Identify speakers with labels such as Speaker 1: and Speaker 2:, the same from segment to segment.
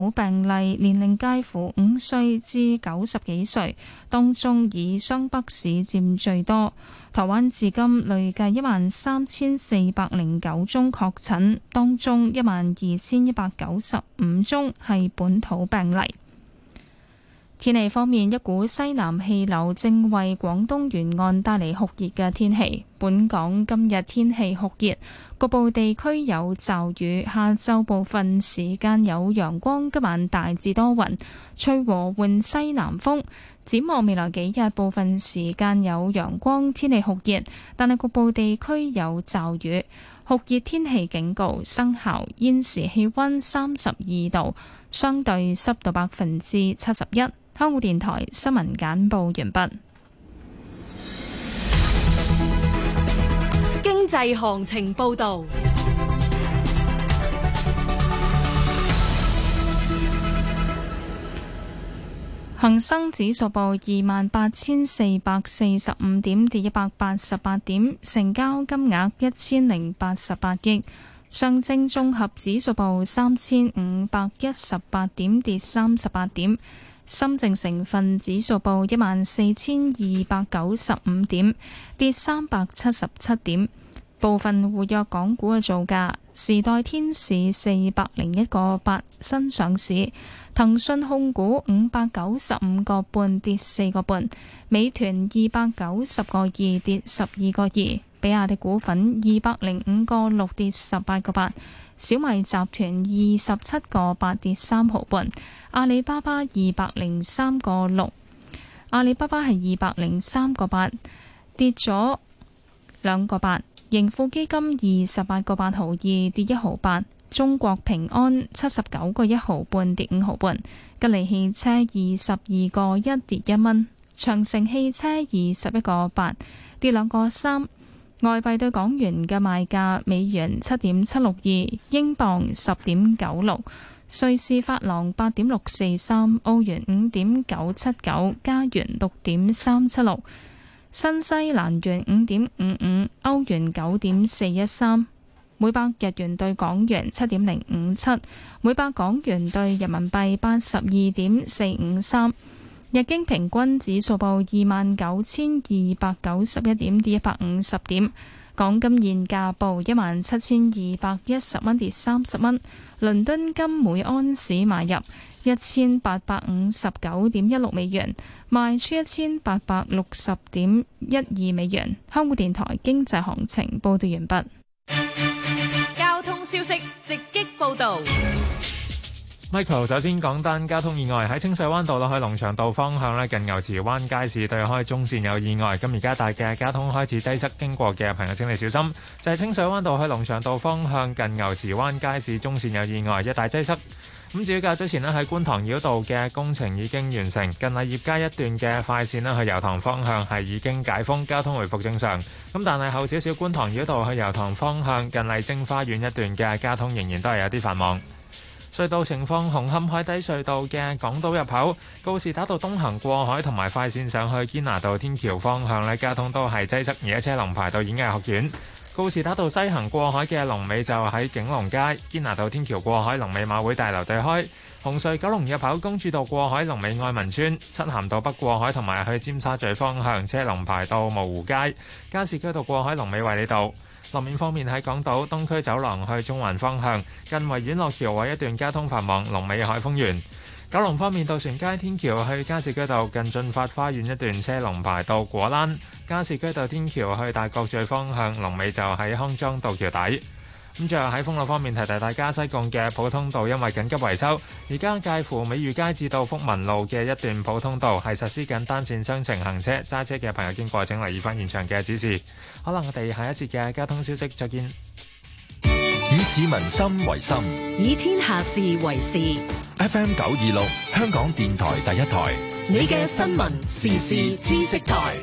Speaker 1: 病例年齡介乎5歲至90幾歲，當中以雙北市佔最多。台灣至今累計13,409宗確診，當中12,195宗係本土病例。天氣方面，一股西南氣流正為廣東沿岸帶嚟酷熱嘅天氣。本港今日天氣酷熱，局部地區有驟雨，下晝部分時間有陽光，今晚大致多雲，吹和緩西南風。展望未來幾日，部分時間有陽光，天氣酷熱，但係局部地區有驟雨。酷熱天氣警告生效。現時氣溫32度，相對濕度71%。香港電台新聞簡報完畢。
Speaker 2: 經濟行情報道。
Speaker 1: 恒生指數報28,445點，跌188點，成交金額1088億。上證綜合指數報3,518點，跌38點。深證成分指數報14,295點，跌377點。部分活躍港股嘅造價：時代天使401個8新上市，騰訊控股595個半跌4個半，美團290個2跌12個2，比亞迪股份205個6跌18個8。小米集團27個8跌3毫半，阿里巴巴203個6，阿里巴巴係203個8跌咗2個8，盈富基金28個8毫2跌1毫8，中國平安79個1毫半跌5毫半，吉利汽車22個1跌1蚊，長城汽車21個8跌2個3。外幣對港元嘅賣價：美元7.762，英鎊10.96，瑞士法郎8.643，澳元5.979，加元6.376，新西蘭元5.55，歐元9.413，每百日元對港元7.057，每百港元對人民幣82.453。日經平均指數報29,291點，跌150點。港金現價報17,210蚊，跌30蚊。倫敦金每安士買入1,859.16美元，賣出1,860.12美元。香港電台經濟行情報道完畢。
Speaker 2: 交通消息直擊報道。
Speaker 3: Michael 首先講單交通意外，喺清水灣道落去龍翔道方向近牛池灣街市對開中線有意外，咁而家大嘅交通開始擠塞，經過嘅朋友請你小心。就係清水灣道去龍翔道方向近牛池灣街市中線有意外，一帶擠塞。咁至於較早前喺觀塘繞道嘅工程已經完成，近麗業街一段嘅快線去油塘方向係已經解封，交通回復正常。咁但係後少少觀塘繞道去油塘方向近麗晶花園一段嘅交通仍然都係有啲繁忙。隧道情況：紅磡海底隧道嘅港島入口、告士打道東行過海同埋快線上去堅拿道天橋方向交通都係擠塞，而家車龍排到演藝學院。告士打道西行過海嘅龍尾就喺景隆街，堅拿道天橋過海龍尾馬會大樓對開。紅隧九龍入口公主道過海龍尾愛民邨，漆咸道北過海同埋去尖沙咀方向車龍排到蕪湖街。加士居道過海龍尾衛理道。路面方面喺港島東區走廊去中環方向，近維園落橋位一段交通繁忙，龍尾海豐園。九龍方面，渡船街天橋去加士居道近駿發花園一段車龍排到果欄，加士居道天橋去大角咀方向龍尾就喺康莊道橋底。咁最後喺封路方面提提大家，西貢嘅普通道因為緊急維修，而家介乎美裕街至到福民路嘅一段普通道係實施緊單線雙程行車，揸車嘅朋友經過請留意翻現場嘅指示。好啦，我哋下一節嘅交通消息再見。
Speaker 4: 以市民心為心，
Speaker 2: 以天下事為事。
Speaker 4: FM 926香港電台第一台，
Speaker 2: 你嘅新聞時事知識台。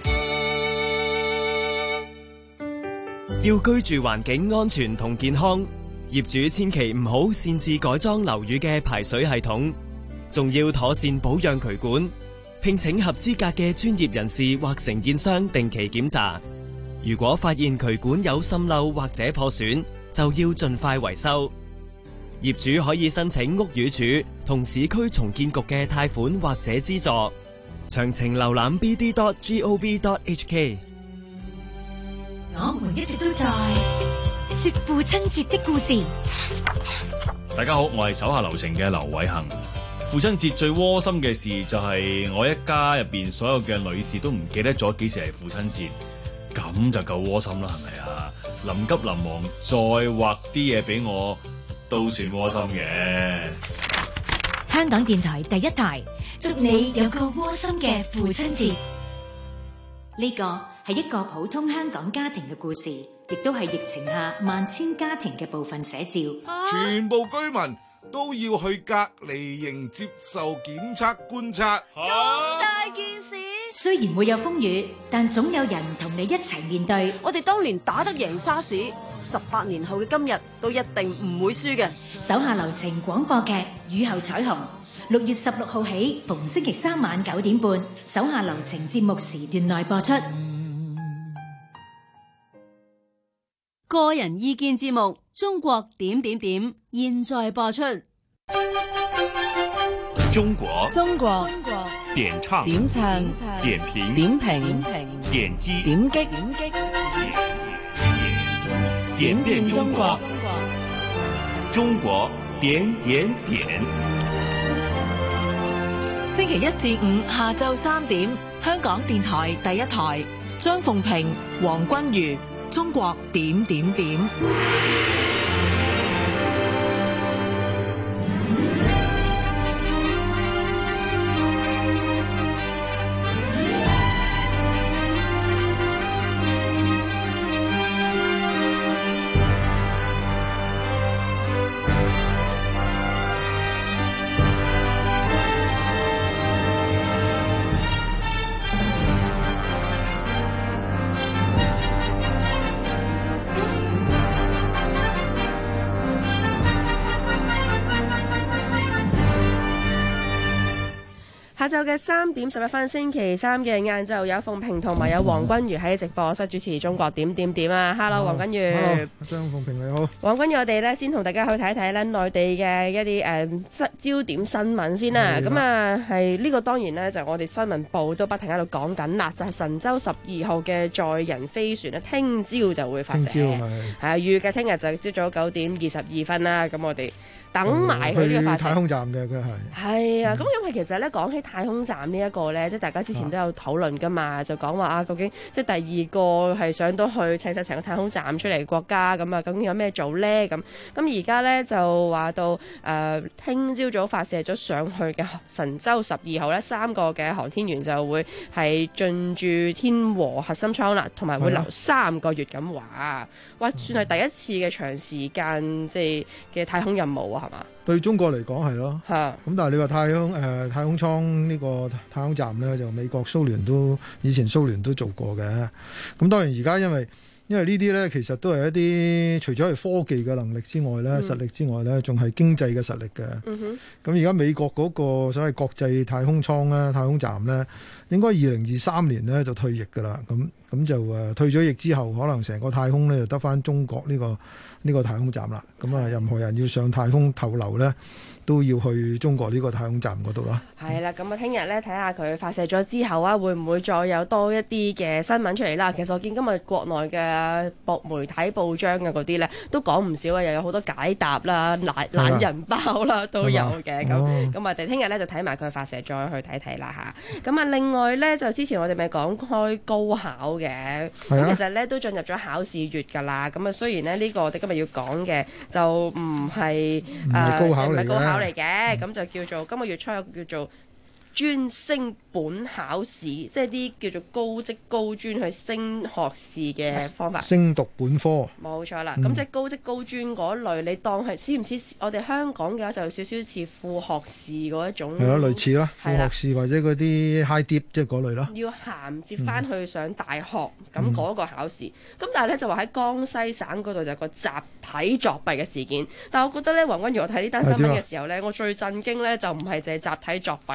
Speaker 5: 要居住環境安全同健康，業主千祈唔好擅自改裝樓宇嘅排水系統，仲要妥善保養渠管，聘請合資格嘅專業人士或承建商定期檢查。如果發現渠管有滲漏或者破損，就要盡快維修。業主可以申請屋宇署同市區重建局嘅貸款或者資助。詳情瀏覽 bd.gov.hk。
Speaker 6: 我們一直都在說父親節的故事。
Speaker 7: 大家好，我係手下留情嘅劉偉恒。父親節最窩心嘅事就係我一家入邊所有嘅女士都唔記得咗幾時係父親節，咁就夠窩心啦，係咪啊？臨急臨忙再畫啲嘢俾我，都算窩心嘅。
Speaker 6: 香港電台第一台，祝你有個窩心嘅父親節。呢個係一個普通香港家庭嘅故事，亦都係疫情下萬千家庭嘅部分寫照。
Speaker 8: 全部居民都要去隔離營接受檢測觀察。
Speaker 9: 咁大件事，
Speaker 6: 雖然會有風雨，但總有人同你一齊面對。
Speaker 9: 我哋當年打得贏沙士，18年後嘅今日都一定唔會輸嘅。
Speaker 6: 手下留情廣播劇《雨後彩虹》，6月16號起，逢星期3晚9點半，手下留情節目時段內播出。
Speaker 2: 個人意見節目《中國點點點》現在播出。
Speaker 4: 中國點唱點評點擊點變中國，中國點點點。
Speaker 10: 星期1至5下晝3點，香港電台第一台，張鳳平、黃君如，中國點點點。
Speaker 11: 下晝嘅3點11分，星期3嘅晏晝有鳳平同埋有黃君如喺直播室主持《中國點點點》啊 ！Hello， 黃君如。
Speaker 12: Hello，張鳳平你好。
Speaker 11: 黃君如，我哋咧先同大家去睇睇咧內地嘅一啲焦點新聞先啦。咁啊係呢個當然咧就我哋新聞部都不停喺度講緊啦，就係神舟12號嘅載人飛船咧，聽朝就會發射。聽朝係預計聽日就朝早9點22分啦。咁我哋等埋佢呢個發射。
Speaker 12: 去太空站嘅佢係。係
Speaker 11: 啊，咁因為其實咧講起太空站呢一個咧，即係大家之前都有討論噶嘛，就講話啊，究竟即係第二個係上到去砌晒成個太空站出嚟國家咁啊，究竟有咩做咧？咁而家咧就話到聽朝早發射咗上去嘅神舟12號咧，3個嘅航天員就會係進駐天和核心艙啦，同埋會留3個月咁話，哇，算係第一次嘅長時間即係嘅太空任務啊，係嘛？
Speaker 12: 對中國嚟講係咯，咁但係你話太空艙呢個太空站呢，就美國蘇聯以前蘇聯都做過嘅。咁當然而家因為呢啲呢，其實都係一啲除咗係科技嘅能力之外呢，實力之外呢，仲係經濟嘅實力嘅。咁而家美國嗰個所謂國際太空艙呢，太空站呢，應該2023年呢就退役㗎啦。咁就退咗役之後，可能成個太空呢就得返中國呢個太空站啦。咁啊，任何人要上太空逗留呢，都要去中國呢個太空站嗰度啦。
Speaker 11: 係啦，咁啊，聽日咧睇下佢發射咗之後啊，會唔會再有多一啲嘅新聞出嚟啦？其實我見今日國內嘅媒體報章嘅嗰啲咧都講唔少啊，又有好多解答啦、懶人包啦都有嘅。咁我哋聽日咧就睇埋佢發射，再去睇睇啦嚇。咁啊，另外咧就之前我哋咪講開高考嘅，咁其實咧都進入咗考試月㗎啦。咁啊，雖然咧呢個我哋今日要講嘅就唔係高考嚟嘅，咁就叫做今個月初有個叫做專升本考試，即係啲叫做高職高專去升學士嘅方法。
Speaker 12: 升讀本科。冇
Speaker 11: 錯啦，咁即係高職高專嗰類，你當係似唔似我哋香港嘅話就有少少似副學士嗰一種？係咯，
Speaker 12: 類似啦，副學士或者嗰啲 high dip 即係嗰類啦。
Speaker 11: 要銜接翻去上大學咁嗰個考試，咁但係咧就話喺江西省嗰度就有個集體作弊嘅事件。但係我覺得咧，黃君如我睇呢單新聞嘅時候咧，我最震驚咧就唔係淨係集體作弊，因為有陣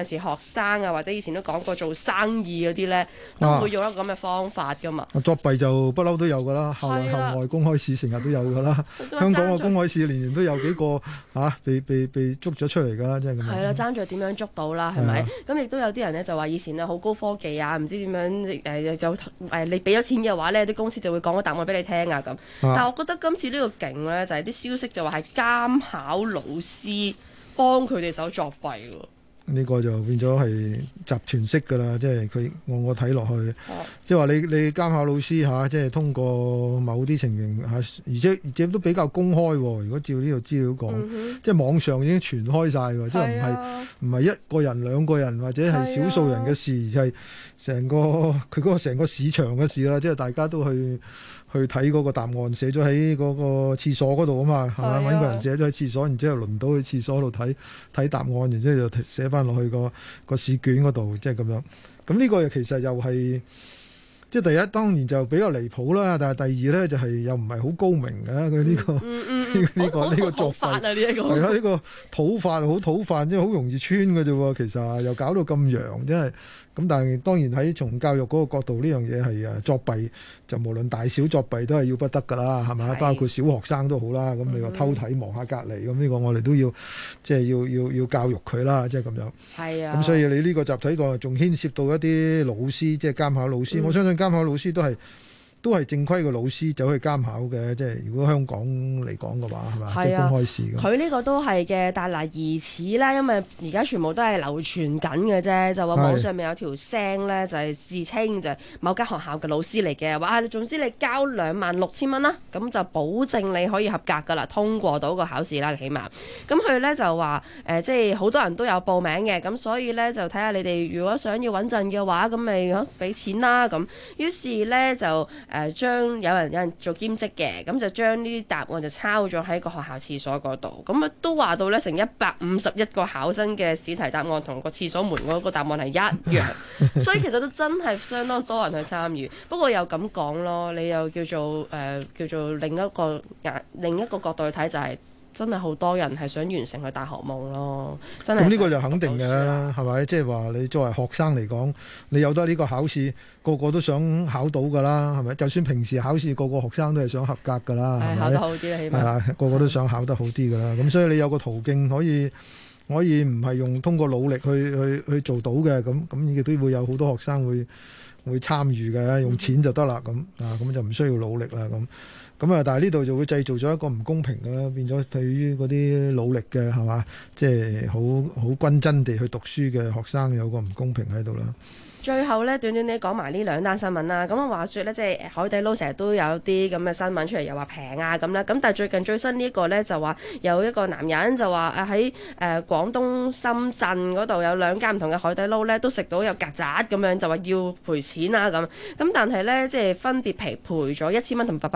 Speaker 11: 時學生啊，或者以前都講過做生意嗰啲咧，都會用一個咁嘅方法噶嘛。
Speaker 12: 作弊就不嬲都有噶啦，校內校外公開試成日都有噶啦。香港嘅公開試年年都有幾個被捉咗出嚟噶啦，即係咁樣。係啦，
Speaker 11: 爭住點樣捉到啦，係咪？咁亦都有啲人咧就話以前啊好高科技啊，唔知點樣你俾咗錢嘅話咧，啲公司就會講個答案俾你聽啊咁。但係我覺得今次呢個勁咧，就係啲消息就話係監考老師幫佢哋手作弊喎。
Speaker 12: 呢個就變咗係集團式㗎啦，即係佢我睇落去，即係話你監考老師即係通過某啲情形而且都比較公開喎。如果照呢個資料講，即係網上已經傳開晒㗎，即係唔係一個人兩個人或者係少數人嘅事，而係成個佢嗰個成個市場嘅事啦。即係大家都去睇嗰個答案，寫咗喺嗰個廁所嗰度啊嘛，係咪？揾個人寫咗喺廁所，然之後輪到去廁所度睇答案，然之後就寫翻落去個試卷嗰度，即係咁樣。咁呢個其實又係即係第一，當然就比較離譜啦。但係第二咧，就係又唔係好高明嘅佢呢個作法啊，呢一個係咯，呢個土法好土法，即係好容易穿嘅啫喎。其實又搞到咁揚，真係。咁但係當然喺從教育嗰個角度，呢樣嘢係作弊，就無論大小作弊都係要不得㗎啦，係咪？包括小學生都好啦。咁你話偷睇望下隔離，咁呢個我哋都要即係要教育佢啦，即係咁樣。係啊。咁所以你呢個集體個仲牽涉到一啲老師，即係監考老師。我相信監考老師都係正規嘅老師走去監考嘅，即係如果香港嚟講嘅話，係嘛？即係公開試。佢
Speaker 11: 呢個都係嘅，但係疑似咧，因為而家全部都係流傳緊嘅啫，就話網上面有條聲咧，就係自稱就係某間學校嘅老師嚟嘅，話總之你交26,000蚊啦，咁就保證你可以合格㗎啦，通過到個考試啦，起碼。咁佢咧就話即係好多人都有報名嘅，咁所以咧就睇下你哋如果想要穩陣嘅話，咁咪俾錢啦咁。於是咧就將有人做兼職嘅，咁就將呢啲答案就抄咗喺個學校廁所嗰度，咁啊都話到咧成151個考生嘅試題答案同個廁所門嗰個答案係一樣，所以其實都真係相當多人去參與。不過又咁講咯，你又叫做另一個角度去睇就係。真係好多人係想完成佢大學夢咯，真係。咁
Speaker 12: 呢個就肯定嘅，係咪？即係話你作為學生嚟講，你有得呢個考試，個個都想考到㗎啦，係咪？就算平時考試，個個學生都係想合格㗎啦，係咪？
Speaker 11: 考得好啲，起碼。係啊，
Speaker 12: 個個都想考得好啲㗎啦。咁所以你有個途徑可以唔係用通過努力去做到嘅，咁亦都會有好多學生會參與嘅，用錢就得啦，咁就唔需要努力啦咁啊，但係呢度就會製造咗一個唔公平嘅啦，變咗對於嗰啲努力嘅係嘛，即係好均真地去讀書嘅學生有個唔公平喺度啦。
Speaker 11: 最後咧，短短地講埋呢兩單新聞啦。咁啊，話說咧，即係海底撈成日都有啲咁嘅新聞出嚟，又話平啊咁啦。咁但係最新呢一個咧，就話有一個男人就話喺廣東深圳嗰度有兩間唔同嘅海底撈咧，都食到有曱甴咁樣，就話要賠錢啊咁。咁但係咧，即係分別賠咗1000蚊同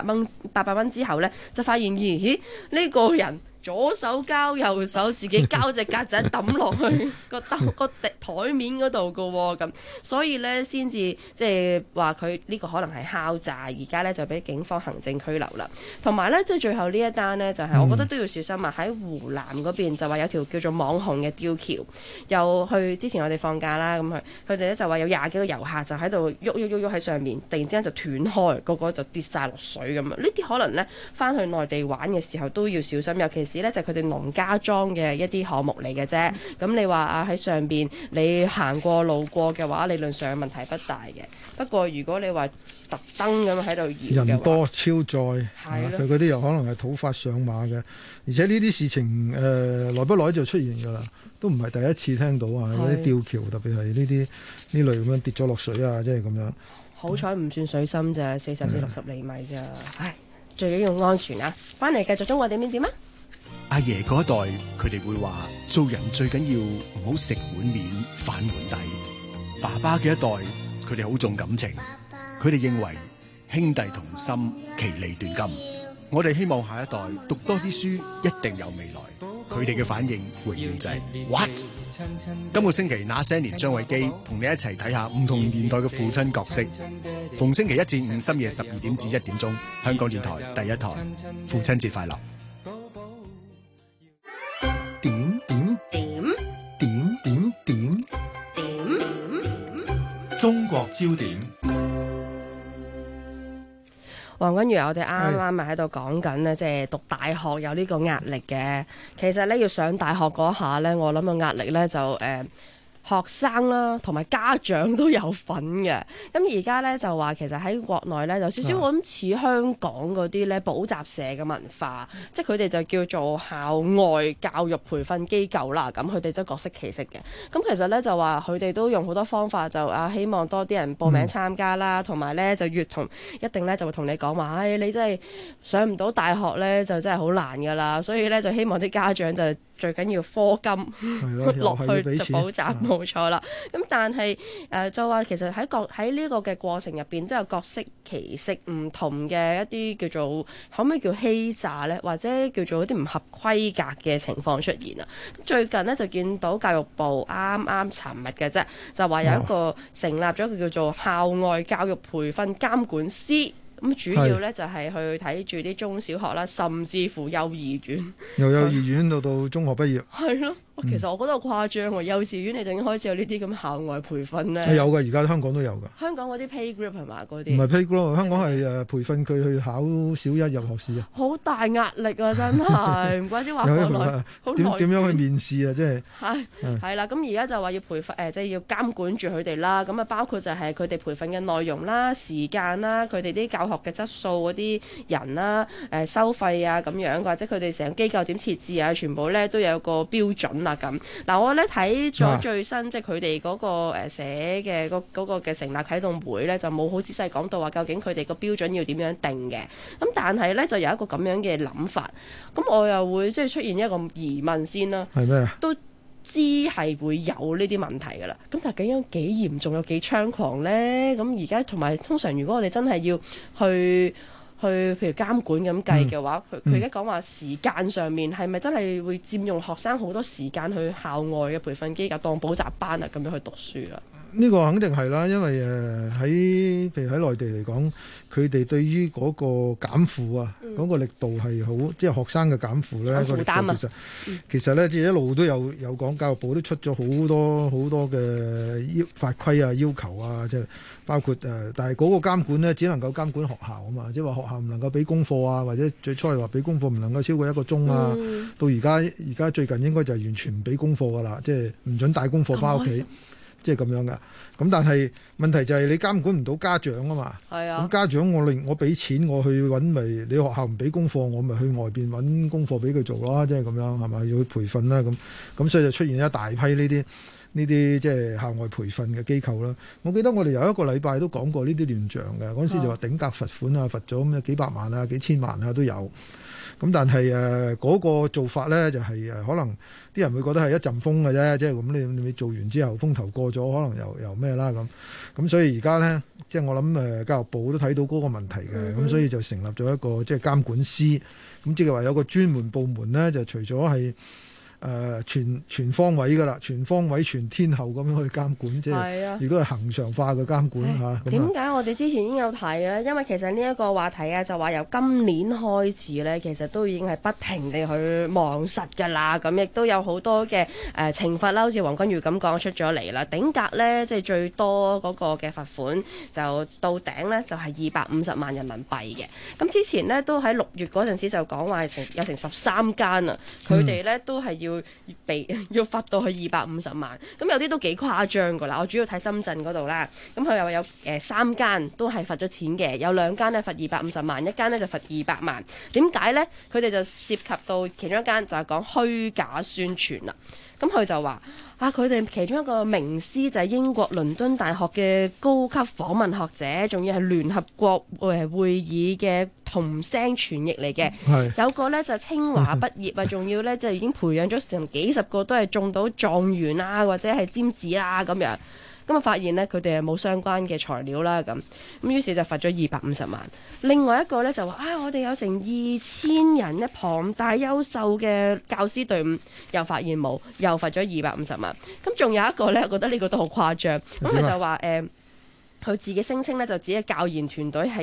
Speaker 11: 800蚊之後咧，就發現咦呢個人左手交右手，自己交隻曱甴抌落去個台面嗰度噶喎，咁所以咧先至即係話佢呢個可能係敲詐，而家咧就俾警方行政拘留啦。同埋咧，即係最後呢一單呢，就係我覺得都要小心啊！喺湖南嗰邊就話有條叫做網紅嘅吊橋，又去之前我哋放假啦，咁佢哋咧就話有20幾個遊客就喺度喐喺上面，突然之間就斷開，個就跌晒落水咁啊！呢啲可能咧翻去內地玩嘅時候都要小心，尤其是咧就係佢哋農家莊嘅一啲項目嚟嘅啫。咁你話啊喺上邊你行過路過嘅話，理論上問題不大嘅。不過如果你話特登咁喺度搖嘅話，人多超載，佢嗰啲又可能係土法上馬嘅。而且呢啲事情耐不耐就出現㗎啦，都唔係第一次聽到啊！嗰啲吊橋特別係呢類咁樣跌咗落水啊，即係咁樣。好彩唔算水深咋，40-60厘米咋。唉，最緊要安全啊！翻嚟繼續中國點啊！
Speaker 13: 阿爺嗰一代佢哋會話做人最緊要唔好食碗面反碗底。爸爸嘅一代佢哋好重感情，佢哋認為兄弟同心其利斷金。我哋希望下一代讀多啲書，一定有未來。佢哋嘅反應永遠就係 what？ 今個星期那些年張偉基同你一齊睇下唔同年代嘅父親角色。逢星期一至五深夜12點至1點鐘，香港電台第一台，父親節快樂。點
Speaker 14: 中國焦點。
Speaker 11: 黃君如，我哋啱啱咪喺度講緊呢，即係讀大學有呢個壓力嘅。其實呢，要上大學嗰下呢，我諗個壓力呢就學生啦，同埋家長都有份嘅。咁而家咧就話其實喺國內咧有少少我諗似香港嗰啲咧補習社嘅文化，即係佢哋就叫做校外教育培訓機構啦。咁佢哋都各式其式嘅。咁其實咧就話佢哋都用好多方法，就希望多啲人報名參加啦，同埋咧就一定咧就會同你講話，你真係上唔到大學咧就真係好難㗎啦。所以咧就希望啲家長就最緊要課金落去就補習。冇錯啦，咁但係就話其實喺呢個嘅過程入邊都有各式其式唔同嘅一啲叫做可唔可以叫欺詐呢？或者叫做一啲唔合規格嘅情況出現啊！最近呢，就見到教育部啱啱尋日嘅啫，就話有一個成立咗一個叫做校外教育培訓監管司。咁主要咧就係去睇住啲中小學啦，甚至乎幼兒園，
Speaker 12: 由幼兒園到中學畢業。係咯，
Speaker 11: 其實我覺得好誇張喎！幼稚園你就已經開始有呢啲咁校外培訓咧。
Speaker 12: 有㗎，而家香港都有㗎。香
Speaker 11: 港嗰啲 playgroup 係嘛？嗰啲
Speaker 12: 唔係 playgroup，香港係培訓佢去考小一入學試啊。
Speaker 11: 好大壓力啊！真係唔怪之話國內
Speaker 12: 點樣去面試啊？即係
Speaker 11: 係啦，咁而家就話要培訓即係要監管住佢哋啦。咁啊，包括就係佢哋培訓嘅內容啦、時間啦、佢哋啲教學嘅質素嗰啲人啦、收費啊咁樣，或者佢哋成個機構點設置啊，全部咧都有個標準啦咁。嗱，我咧睇咗最新即係佢哋嗰個寫嘅嗰個嘅成立啟動會咧，就冇好仔細講到話究竟佢哋個標準要點樣定嘅。咁但係咧就有一個咁樣嘅諗法，咁我又會即係出現一個疑問先啦。
Speaker 12: 係咩啊？
Speaker 11: 都知係會有呢啲問題㗎啦，咁但係究竟幾嚴重有幾猖狂呢？咁而家同埋通常如果我哋真係要去譬如監管咁計嘅話，佢而家講話時間上面係咪真係會佔用學生好多時間去校外嘅培訓機構當補習班啊咁樣去讀書啦？
Speaker 12: 呢個肯定係啦，因為譬如喺內地嚟講，佢哋對於嗰個減負啊，嗰個力度係好，即係學生嘅減負咧，個力度其實咧，即係一路都有講，教育部都出咗好多嘅法規啊、要求啊，即係包括但係嗰個監管咧，只能夠監管學校啊嘛，即係話學校唔能夠俾功課啊，或者最初係話俾功課唔能夠超過1個鐘啊，到而家最近應該就係完全唔俾功課噶啦，即係唔准帶功課翻屋企。即係咁樣噶，咁但係問題就係你監管唔到家長啊嘛。係啊。咁家長我俾錢我去揾咪，你學校唔俾功課，我咪去外邊揾功課俾佢做咯，即係咁樣係咪？要去培訓啦咁所以就出現一大批呢啲即係校外培訓嘅機構啦。我記得我哋有一個禮拜都講過呢啲亂象嘅，嗰陣時就話頂格罰款啊，罰咗咩幾百萬啊、幾千萬啊都有。咁但係嗰個做法咧就係可能啲人會覺得係一陣風嘅啫，即係咁你做完之後風頭過咗，可能又咩啦咁所以而家咧即係我諗教育部都睇到嗰個問題嘅，咁所以就成立咗一個即係監管司，咁即係話有個專門部門咧，就除咗係全方位㗎啦，全方位全天候咁樣去監管，即係如果係恆常化嘅監管嚇。
Speaker 11: 點解我哋之前已經有提咧？因為其實呢一個話題啊，就話由今年開始咧，其實都已經係不停地去望實㗎啦。咁亦都有好多嘅懲罰啦，好似黃君如咁講出咗嚟啦。頂格咧，即係最多嗰個嘅罰款就到頂咧，就係250萬人民幣嘅。咁之前咧都喺6月嗰陣時就講話有成13間啊，佢哋咧都係要罰到去250萬，咁有啲都幾誇張噶啦。我主要睇深圳嗰度啦，咁佢又有3間都係罰咗錢嘅，有2間咧罰250萬，一間咧就罰200萬。點解呢？佢哋就涉及到其中一間就係講虛假宣傳啦。咁佢就話佢哋其中一個名師就係英國倫敦大學嘅高級訪問學者，仲要係聯合國會議嘅同聲傳譯嚟嘅。有個咧就清華畢業啊，仲要咧就已經培養咗成幾十個都係中到狀元啊，或者係尖子啦咁樣。咁啊發現咧佢哋係冇相關嘅材料啦，咁於是就罰咗250萬。另外一個咧就話我哋有成2000人，一龐大優秀嘅教師隊伍，又發現冇，又罰咗250萬。咁仲有一個咧，我覺得呢個都好誇張。咁佢就話佢自己聲稱咧就自己教研團隊係有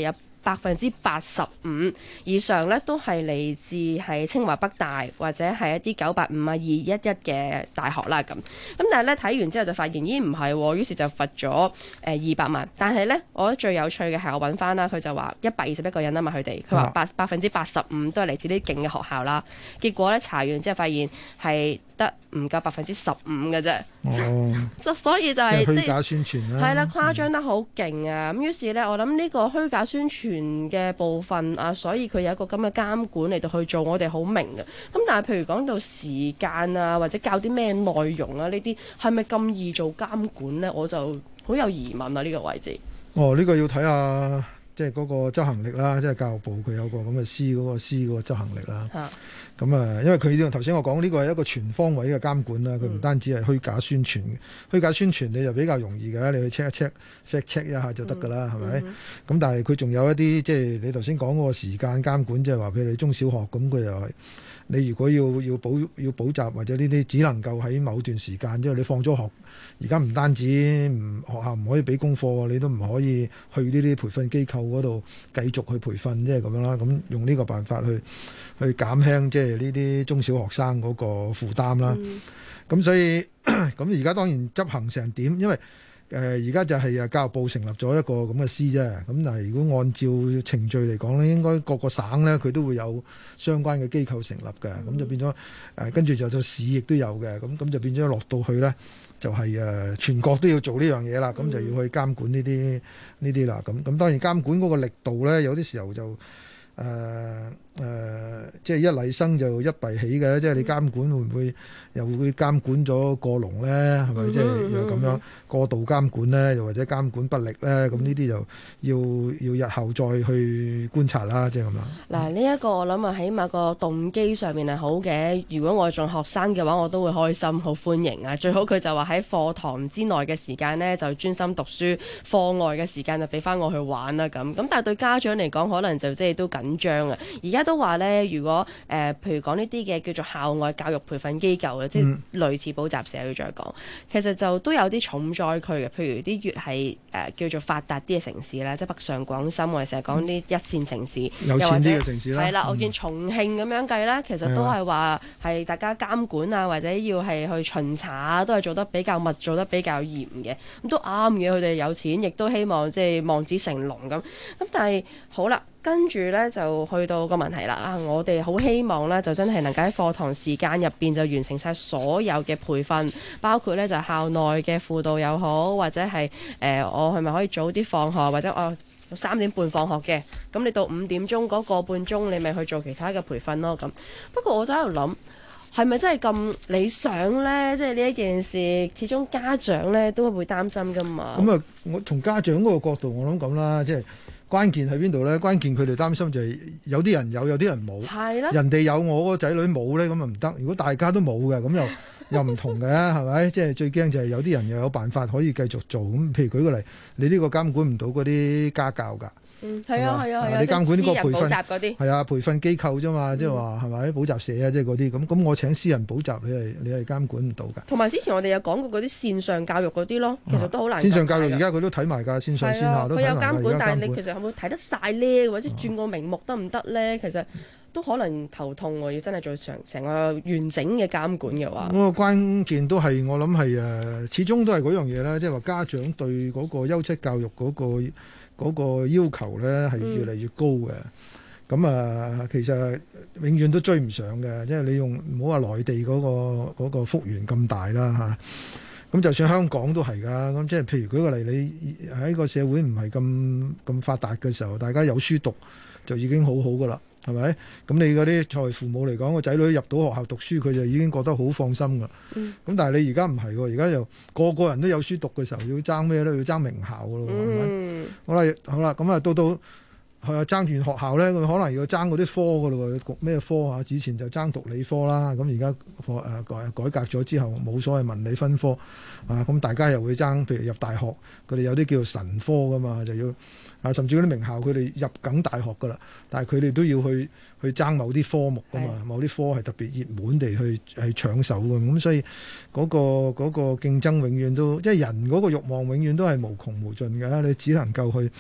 Speaker 11: 85%以上咧都係嚟自係清華北大或者係一啲985啊211嘅大學啦咁。但係咧睇完之後就發現咦唔係喎，於是就罰咗200萬。但係咧我覺得最有趣嘅係我揾翻啦，佢就話121個人啊嘛，佢哋佢話85%都係嚟自啲勁嘅學校啦。結果咧查完之後發現係得唔夠15%嘅啫。哦，所以就係
Speaker 12: 虛假宣傳啦，
Speaker 11: 係啦，誇張得好勁啊！咁於是咧，我諗呢個虛假宣傳嘅部分啊，所以佢有一個咁嘅監管嚟到去做，我哋好明嘅。咁但係譬如講到時間啊，或者教啲咩內容啊，呢啲係咪咁易做監管咧？我就好有疑問啊！呢個位置。
Speaker 12: 哦，呢個要睇下即係嗰個執行力啦，即係教育部佢有個咁嘅司嗰個執行力啦。咁因為佢頭先我講呢個係一個全方位嘅監管啦，佢唔單止係虛假宣傳，虛假宣傳你就比較容易嘅，你去 check 一 check，fact check 一下就得㗎啦，係咪？咁但係佢仲有一啲即係你頭先講嗰個時間監管，即係話譬如你中小學咁，佢又係你如果要補習或者呢啲，只能夠喺某段時間，即係你放咗學，而家唔單止學校唔可以俾功課，你都唔可以去呢啲培訓機構嗰度繼續去培訓，即係咁樣啦。咁用呢個辦法去減輕即係呢啲中小學生嗰個負擔啦。咁所以咁而家當然執行成點，因為而家就係教育部成立咗一個咁嘅司啫。咁但係如果按照程序嚟講咧，應該各個省咧佢都會有相關嘅機構成立嘅。咁就變咗跟住就到市亦都有嘅。咁就變咗落到去咧，就係全國都要做呢樣嘢啦。咁就要去監管呢啲啦。咁當然監管嗰個力度咧，有啲時候就即係一例生就一弊起嘅，即係你監管會唔會又會監管咗過籠咧？係咪即係又咁樣過度監管咧？又或者監管不力咧？咁呢啲就要日後再去觀察啦，即係咁樣。
Speaker 11: 嗱，呢一個我諗啊，起碼個動機上面係好嘅。如果我仲學生嘅話，我都會開心，好歡迎啊！最好佢就話喺課堂之內嘅時間呢，就專心讀書；課外嘅時間就俾翻我去玩啦咁。但係對家長嚟講，可能就即係都緊張啊！而家都話呢，如果譬如講呢啲嘅叫做校外教育培訓機構即係類似補習社要再講，其實就都有啲重災區嘅。譬如啲越係叫做發達啲嘅城市咧，即係北上廣深，我哋成日講啲一線城市，
Speaker 12: 有錢啲嘅城市啦。
Speaker 11: 係啦，我見重慶咁樣計啦，其實都係話係大家監管啊，或者要係去巡查，都係做得比較密，做得比較嚴嘅。咁都啱嘅，佢哋有錢，亦都希望即係望子成龍咁。咁但係好啦。跟住呢，就去到個問題啦。我哋好希望呢，就真係能夠喺課堂時間入邊就完成晒所有嘅培訓，包括呢就校內嘅輔導又好，或者係我係咪可以早啲放學，或者我3點半放學嘅，咁你到5點鐘嗰個半鐘，你咪去做其他嘅培訓咯。咁不過我就喺度諗，係咪真係咁理想呢？即係呢一件事，始終家長呢都會擔心噶嘛。
Speaker 12: 咁我從家長嗰個角度，我諗咁啦，即係。關鍵喺邊度咧？關鍵佢哋擔心就係有啲人有啲人冇。係啦。人哋有我個仔女冇咧，咁啊唔得。如果大家都冇嘅，咁又唔同嘅，係咪？即係最驚就係有啲人又有辦法可以繼續做。咁譬如舉個例，你呢個監管唔到嗰啲家教㗎。係啊，你監管呢個培訓嗰啲係啊，培訓機構啫嘛，即係話係咪補習社啊，即係嗰啲咁。我請私人補習，你係監管唔到㗎。同埋之前我哋有講過嗰啲線上教育嗰啲咯，其實都好難。線上教育而家佢都睇埋㗎，線上線下都睇埋。佢有監管，但係你其實有冇睇得晒呢？或者轉個名目得唔得咧？其實都可能頭痛喎。要真係做成個完整嘅監管嘅話，嗰個關鍵都係我諗係始終都係嗰樣嘢啦，即係話家長對嗰個優質教育嗰個要求咧係越嚟越高嘅。咁其實永遠都追唔上嘅，即係你用唔好話內地嗰個幅員咁大啦嚇。咁就算香港都係㗎。咁即係譬如舉個例，你喺個社會唔係咁發達嘅時候，大家有書讀就已經好好㗎啦，係咪？咁你嗰啲作為父母嚟講，個仔女入到學校讀書，佢就已經覺得好放心㗎。咁但係你而家唔係喎，而家又個人都有書讀嘅時候，要爭咩咧？要爭名校㗎咯，係咪？好啦，咁到爭完學校咧，佢可能要爭嗰啲科㗎咯喎，讀咩科啊？以前就爭讀理科啦，咁而家改革咗之後，冇所謂文理分科咁大家又會爭，譬如入大學，佢哋有啲叫做神科㗎嘛，就要甚至嗰啲名校佢哋入緊大學㗎啦，但係佢哋都要去爭某啲科目㗎嘛，某啲科係特別熱門地去搶手㗎，咁所以嗰個競爭永遠都，即係人嗰個慾望永遠都係無窮無盡嘅，你只能夠去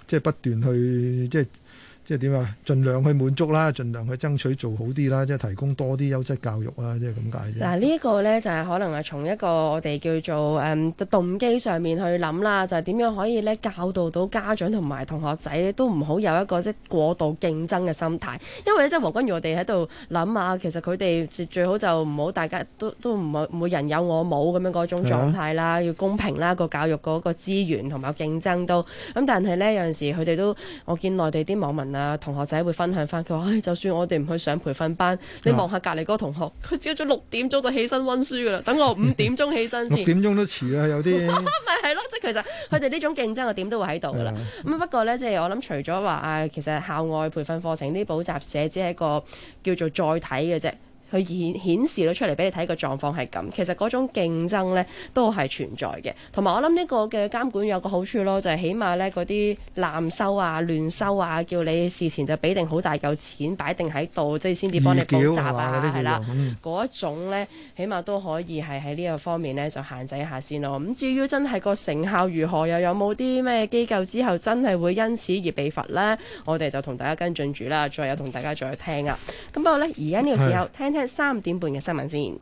Speaker 12: 即係不斷去即係點啊？盡量去滿足啦，盡量去爭取做好啲啦，即係提供多啲優質教育啊，即係咁解啫。
Speaker 11: 嗱，呢一個呢，就係可能係從一個我哋叫做動機上面去諗啦，就係點樣可以呢教導到家長同埋同學仔都唔好有一個即係過度競爭嘅心態，因為即係黃君如我哋喺度諗啊，其實佢哋最好就唔好大家都唔會人有我冇咁樣嗰種狀態啦，要公平啦，個教育嗰個資源同埋競爭都咁，但係呢，有陣時佢哋都我見內地啲網民同學仔會分享翻，佢話：就算我哋唔去上培訓班，你望下隔離嗰個同學，佢朝早6點鐘就起身温書㗎啦，等我5點鐘起身先。
Speaker 12: 6點鐘都遲啊，有啲。
Speaker 11: 咪係咯，即係其實佢哋呢種競爭嘅點都會喺度㗎啦。咁不過呢，即係我諗除咗話其實校外培訓課程啲補習社只係一個叫做載體嘅啫。去顯示到出嚟俾你睇個狀況係咁，其實嗰種競爭呢都係存在嘅。同埋我諗呢個嘅監管有個好處咯，就係起碼呢嗰啲濫收啊、亂收啊，叫你事前就俾定好大嚿錢擺定喺度，即係先至幫你補習啊，係啦，嗰一種呢，起碼都可以係喺呢個方面呢就限制一下先咯。咁至於真係個成效如何，又有冇啲咩機構之後真係會因此而被罰呢？我哋就同大家跟進住啦，再有同大家再去聽啊。咁不過呢，而家呢個時候聽3點半嘅新聞先。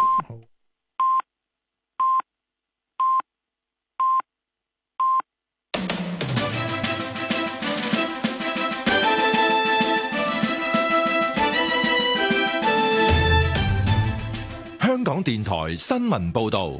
Speaker 14: 香港電台新聞報道。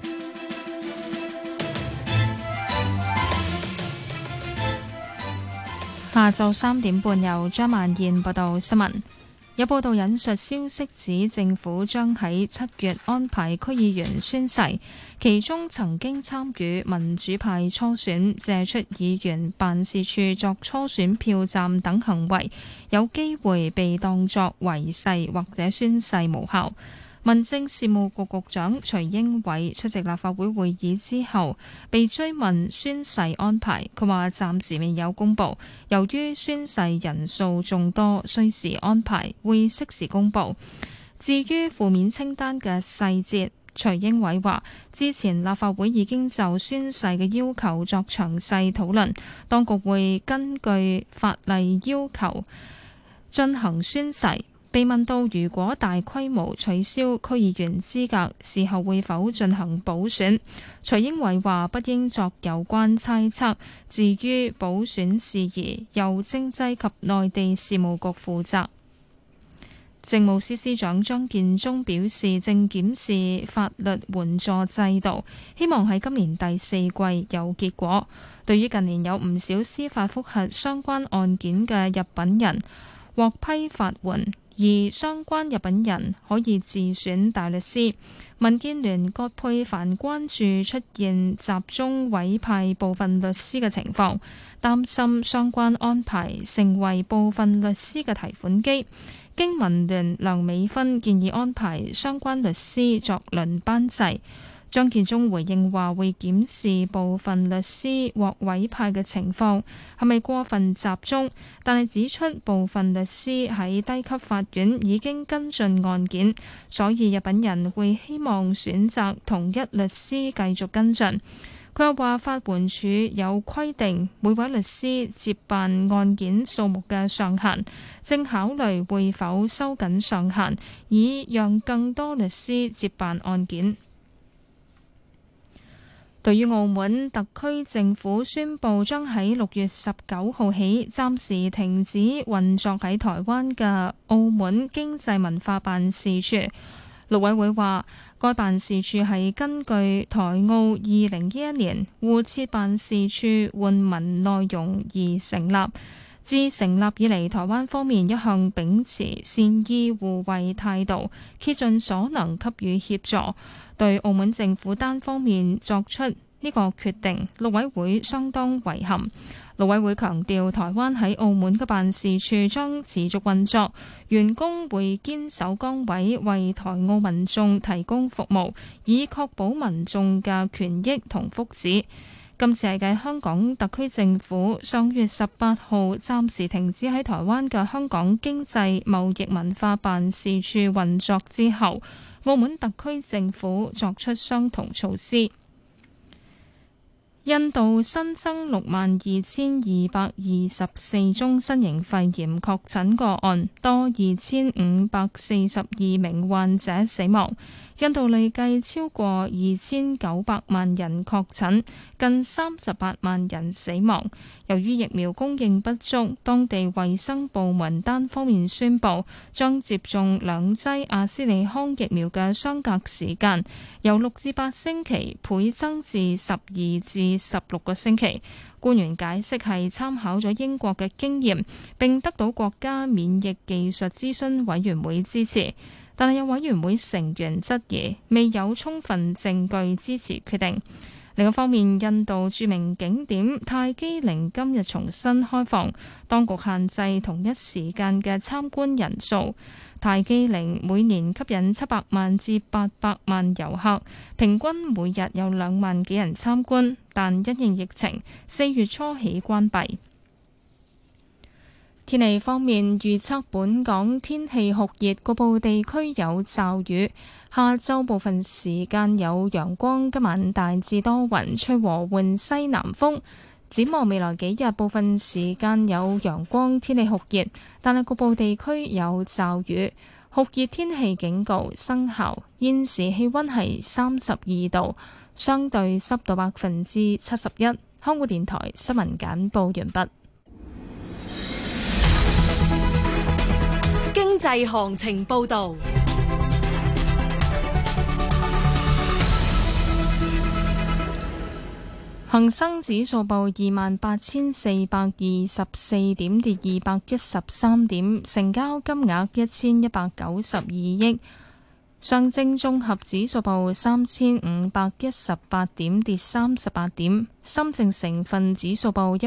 Speaker 1: 下晝3點半由張曼燕報道新聞。有報道引述消息指，政府將喺7月安排區議員宣誓，其中曾經參與民主派初選、借出議員辦事處作初選票站等行為，有機會被當作違誓或者宣誓無效。民政事務局局長徐英偉出席立法會會議之後，被追問宣誓安排，佢話暫時未有公佈，由於宣誓人數眾多，需時安排，會適時公佈。至於負面清單嘅細節，徐英偉話之前立法會已經就宣誓嘅要求作詳細討論，當局會根據法例要求進行宣誓。被問到如果大規模取消區議員資格，事後會否進行補選，徐英偉話不應作有關猜測。至於補選事宜，由政制及內地事務局負責。政務司司長張建宗表示，正檢視法律援助制度，希望喺今年第4季有結果。對於近年有唔少司法覆核相關案件嘅入稟人獲批法援，而相關入稟人可以自選大律師。民建聯葛珮帆關注出現集中委派部分律師嘅情況，擔心相關安排成為部分律師嘅提款機。經民聯梁美芬建議安排相關律師作輪班制。張建宗回應話會檢視部分律師獲委派嘅情況係咪過分集中，但係指出部分律師喺低級法院已經跟進案件，所以入稟人會希望選擇同一律師繼續跟進。佢又話法援署有規定每位律師接辦案件數目嘅上限，正考慮會否收緊上限，以讓更多律師接辦案件。對於澳門特區政府宣布將喺6月19號起暫時停止運作喺台灣嘅澳門經濟文化辦事處，陸委會話該辦事處係根據台澳2011年互設辦事處換文內容而成立。自成立以嚟，台灣方面一向秉持善意互惠態度，竭盡所能給予協助。對澳門政府單方面作出呢個決定，陸委會相當遺憾。陸委會強調，台灣喺澳門嘅辦事處將持續運作，員工會堅守崗位，為台澳民眾提供服務，以確保民眾嘅權益同福祉。今次係繼香港特區政府上月18號暫時停止喺台灣嘅香港經濟貿易文化辦事處運作之後，澳門特區政府作出相同措施。 印度新增62,224宗新型肺炎確診個案，多2,542名患者死亡。印度累計超過2,900萬人確診，近38萬人死亡。由於疫苗供應不足，當地衛生部門單方面宣布，將接種2劑阿斯利康疫苗嘅相隔時間由6至8星期倍增至12至16個星期。官員解釋係參考咗英國嘅經驗，並得到國家免疫技術諮詢委員會支持。但係有委員會成員質疑未有充分證據支持決定。另一方面，印度著名景點泰姬陵今日重新開放，當局限制同一時間嘅參觀人數。泰姬陵每年吸引700萬至800萬遊客，平均每日有2萬幾人參觀，但因應疫情，4月初起關閉。天氣方面，預測本港天氣酷熱，局部地區有驟雨。下晝部分時間有陽光，今晚大致多雲，吹和緩西南風。展望未來幾日，部分時間有陽光，天氣酷熱，但係局部地區有驟雨。酷熱天氣警告生效。現時氣溫係32度，相對濕度71%。香港電台新聞簡報完畢。
Speaker 2: 經濟行情報道。
Speaker 1: 恒生指數報28,424點，跌213點，成交金額1192億。上證綜合指數報3518點，跌38點。深證成分指數報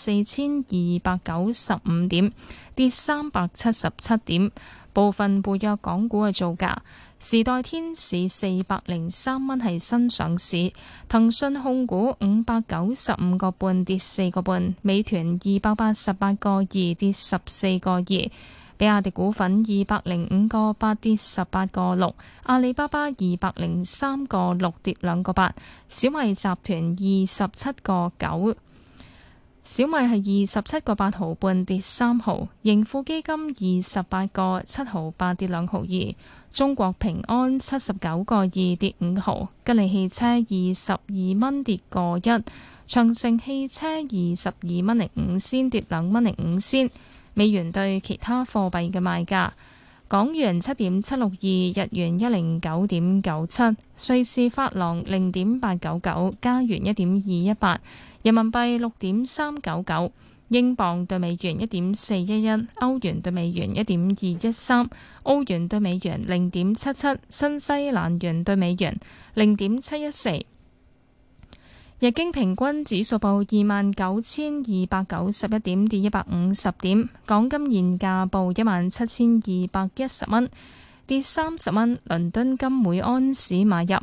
Speaker 1: 14,295點，跌377點。部分活躍港股嘅造價：時代天使403蚊係新上市，騰訊控股595個半跌4個半，美團288個2跌14個2，比亞迪股份205個8跌18個6，阿里巴巴203個6跌2個8，小米集團27個9。小米係27個8毫半跌3毫，盈富基金28個7毫8跌2毫2，中國平安79個2跌5毫，吉利汽車22蚊跌個1，長城汽車22蚊05仙跌2蚊05仙。美元對其他貨幣嘅賣價：港元7.762，日元109.97，瑞士法郎0.899，加元1.218。人民幣6.399，英鎊對美元1.411，歐元對美元1.213，澳元對美元0.77，新西蘭元對美元0.714。日經平均指數報29,291點，跌150點。港金現價報17,210蚊，跌30蚊。倫敦金每安士買入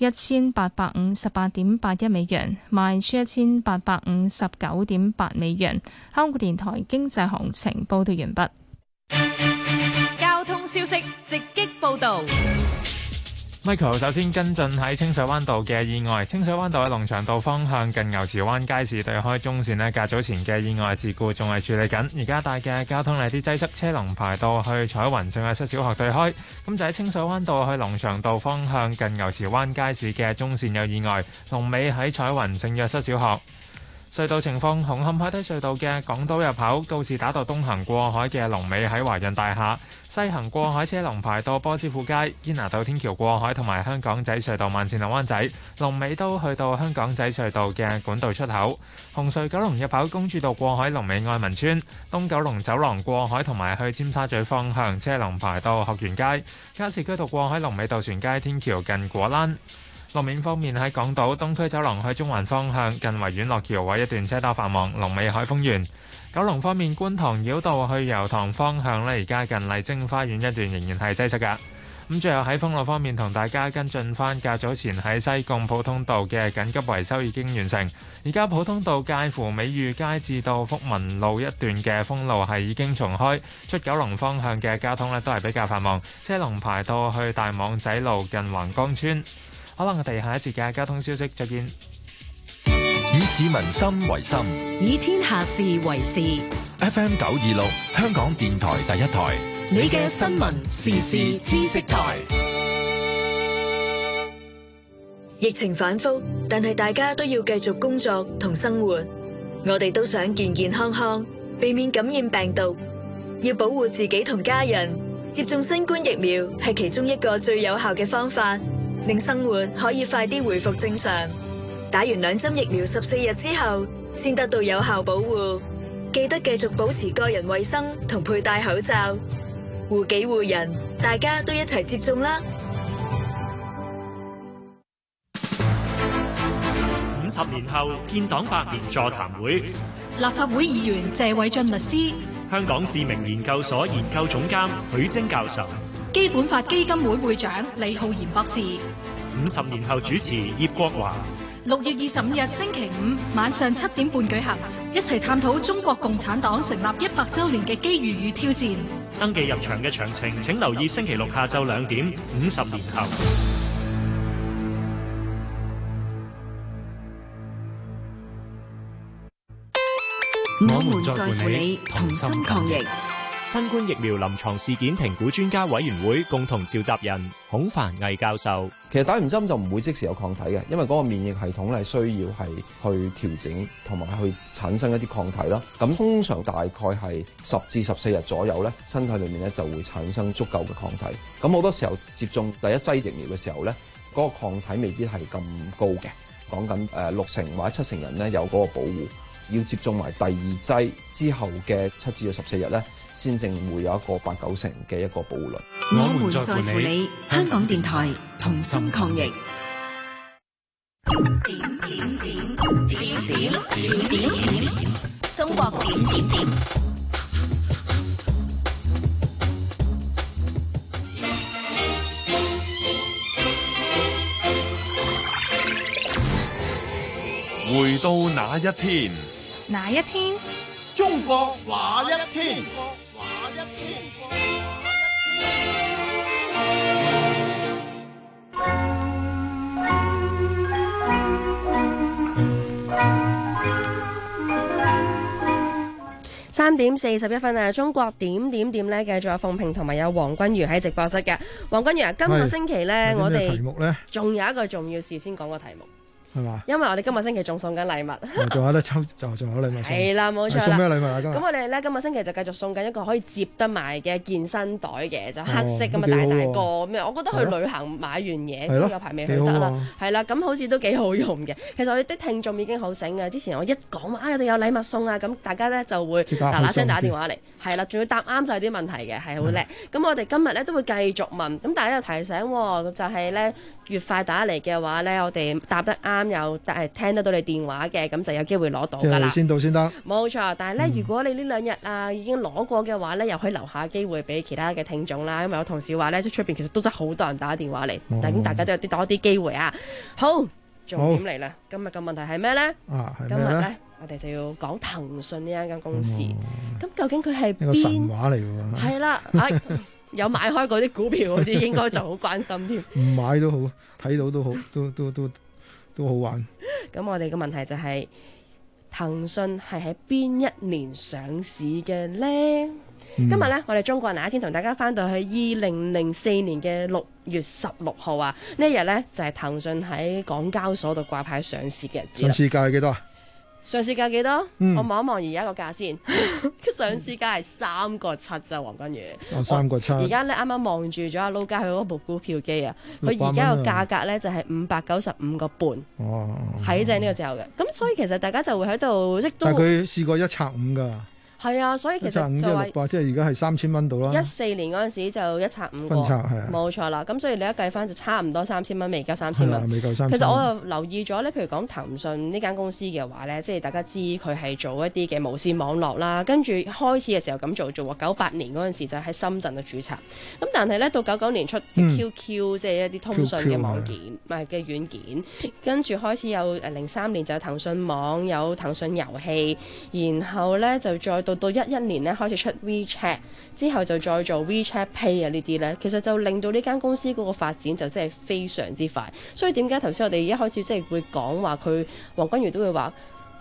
Speaker 1: 1858.81美元，賣出1859.8美元。香港電台經濟行情報道完畢。
Speaker 2: 交通消息直擊報道。
Speaker 3: Michael 首先跟進喺清水灣道嘅意外，清水灣道喺龍翔道方向近牛池灣街市對開中線呢，較早前嘅意外事故仲係處理緊，而家大嘅交通有啲擠塞，車龍排到去彩雲聖愛瑟小學對開，咁就喺清水灣道去龍翔道方向近牛池灣街市嘅中線有意外，龍尾喺彩雲聖愛瑟小學。隧道情況：紅磡海底隧道嘅港島入口告士打道東行過海嘅龍尾喺華潤大廈，西行過海車龍排到波斯富街、堅拿道天橋過海同埋香港仔隧道慢線落灣仔，龍尾都去到香港仔隧道嘅管道出口。紅隧九龍入口公主道過海龍尾愛民村，東九龍走廊過海同埋去尖沙咀方向車龍排到學園街，加士居道過海龍尾渡船街天橋近果欄。路面方面喺港島東區走廊去中環方向近維園落橋位一段車多繁忙，龍尾海豐園。九龍方面，觀塘繞道去油塘方向呢，而家近麗晶花園一段仍然係擠塞㗎。咁最後喺封路方面同大家跟進返，較早前喺西貢普通道嘅緊急維修已經完成，而家普通道介乎美裕街至到福民路一段嘅封路係已經重開，出九龍方向嘅交通呢都係比較繁忙，車龍排到去大網仔路近橫江村。好啦，我哋下一節嘅交通消息再見。
Speaker 14: 以市民心為心，
Speaker 15: 以天下事為事。
Speaker 14: FM 926，香港電台第一台，
Speaker 15: 你嘅新聞時事知識台。
Speaker 16: 疫情反覆，但係大家都要繼續工作同生活。我哋都想健健康康，避免感染病毒。要保護自己同家人，接種新冠疫苗係其中一個最有效嘅方法，令生活可以快啲回復正常。打完2針疫苗14日之後，先得到有效保護。記得繼續保持個人衛生同佩戴口罩，護己護人，大家都一齊接種啦
Speaker 17: ！50年後建黨100年座談會，
Speaker 15: 立法會議員謝偉俊律師，
Speaker 17: 香港智明研究所研究總監許楨教授，
Speaker 15: 基本法基金會會長李浩然博士。
Speaker 17: 50年後主持葉國華。
Speaker 15: 6月25日星期5晚上7點半舉行，一齊探討中國共產黨成立100週年嘅機遇與挑戰。
Speaker 17: 登記入場嘅詳情，請留意星期6下晝2點。50年後，
Speaker 15: 我們在乎你，同心抗疫。
Speaker 17: 新冠疫苗臨床事件評估專家委員會共同召集人孔繁毅教授，
Speaker 18: 其實打完針就唔會即時有抗體嘅，因為嗰個免疫系統係需要係去調整同埋去產生一啲抗體啦。咁通常大概係10至14日左右咧，身體裏面咧就會產生足夠嘅抗體。咁好多時候接種第一劑疫苗嘅時候咧，嗰個抗體未必係咁高嘅，講緊6成或者7成人咧有嗰個保護。要接種埋第2劑之後嘅7至14日咧，先正會有一個8、9成嘅一個保護率。
Speaker 15: 我們在乎你，香港電台同心抗疫。
Speaker 6: 中國點。
Speaker 4: 回到那一天，
Speaker 1: 哪一天？
Speaker 19: 中國哪一天？
Speaker 11: 3點41分啊！中國點咧，繼續有鳳萍同埋有黃君如喺直播室嘅。黃君如啊，今個星期咧，我哋仲有一個重要事先講個題目。係嘛？因為我哋今個星期仲送緊禮物，仲有得抽，仲有禮物送。係啦，冇錯啦。送咩禮物啊？咁我哋咧今個星期就繼續送緊一個可以摺得埋嘅健身袋嘅，就黑色咁啊，大個咁樣。我覺得去旅行買完嘢都有排未去得啦。係啦，咁好似都幾好用嘅。其實我哋啲聽眾已經好醒嘅。之前我一講話我哋有禮物送啊，咁大家咧就會嗱聲打電話嚟，係啦，仲要答啱晒啲問題嘅，係好叻。咁我哋今日咧都會繼續問，咁大家又提醒喎，就係咧越快打嚟嘅話咧，我哋答得啱又聽得到你電話嘅，咁就有機會攞到㗎啦。先到先得。冇錯，但係咧，如果你呢2日啊已經攞過嘅話咧，又可以留下機會俾其他嘅聽眾啦。因為有同事話咧，即係出邊其實都真係好多人打電話嚟，等大家都有啲多啲機會啊。好，重點嚟啦，今日嘅問題係咩咧？今日咧，我哋就要講騰訊呢一間公司。咁究竟佢係邊？一個神話嚟㗎。係啦，有買開嗰啲股票嗰啲，應該就好關心添。唔買都好，睇到都好，都好玩。咁我哋嘅問題就係騰訊係喺邊一年上市嘅呢？今日呢，我哋中國哪一天同大家翻到去2004年嘅6月16號啊！呢一日呢，就係騰訊喺港交所度掛牌上市嘅日子啦。上市價係幾多啊？上市價幾多？我望一望而家個價先。上市價係3個7咋，黃君如。3個7。而家咧啱啱望住咗阿撈家佢嗰部股票機啊，佢而家個價格咧就係595個半。哇！喺正呢個時候嘅，咁所以其實大家就會喺度即都。但係佢試過1拆5㗎。係啊，所以其實就係600，即係而家係3000蚊到啦。14年嗰陣時就1拆5個，分拆係啊，冇錯啦。咁所以你一計翻就差唔多3000蚊，未夠3000蚊。未夠3000。其實我又留意咗咧，譬如講騰訊呢間公司嘅話咧，即係大家知佢係做一啲嘅無線網絡啦，跟住開始嘅時候咁做98年嗰陣時就喺深圳嘅註冊。咁但係咧到99年出 QQ，即係一啲通訊嘅網件，唔係嘅軟件。跟住開始有03年就有騰訊網，有騰訊遊戲，然後咧就再到11年咧開始出 WeChat， 之後就再做 WeChat Pay 啊呢啲咧，其實就令到呢間公司嗰個發展就真係非常之快。所以點解頭先我哋一開始即係會講話佢黃君如都會話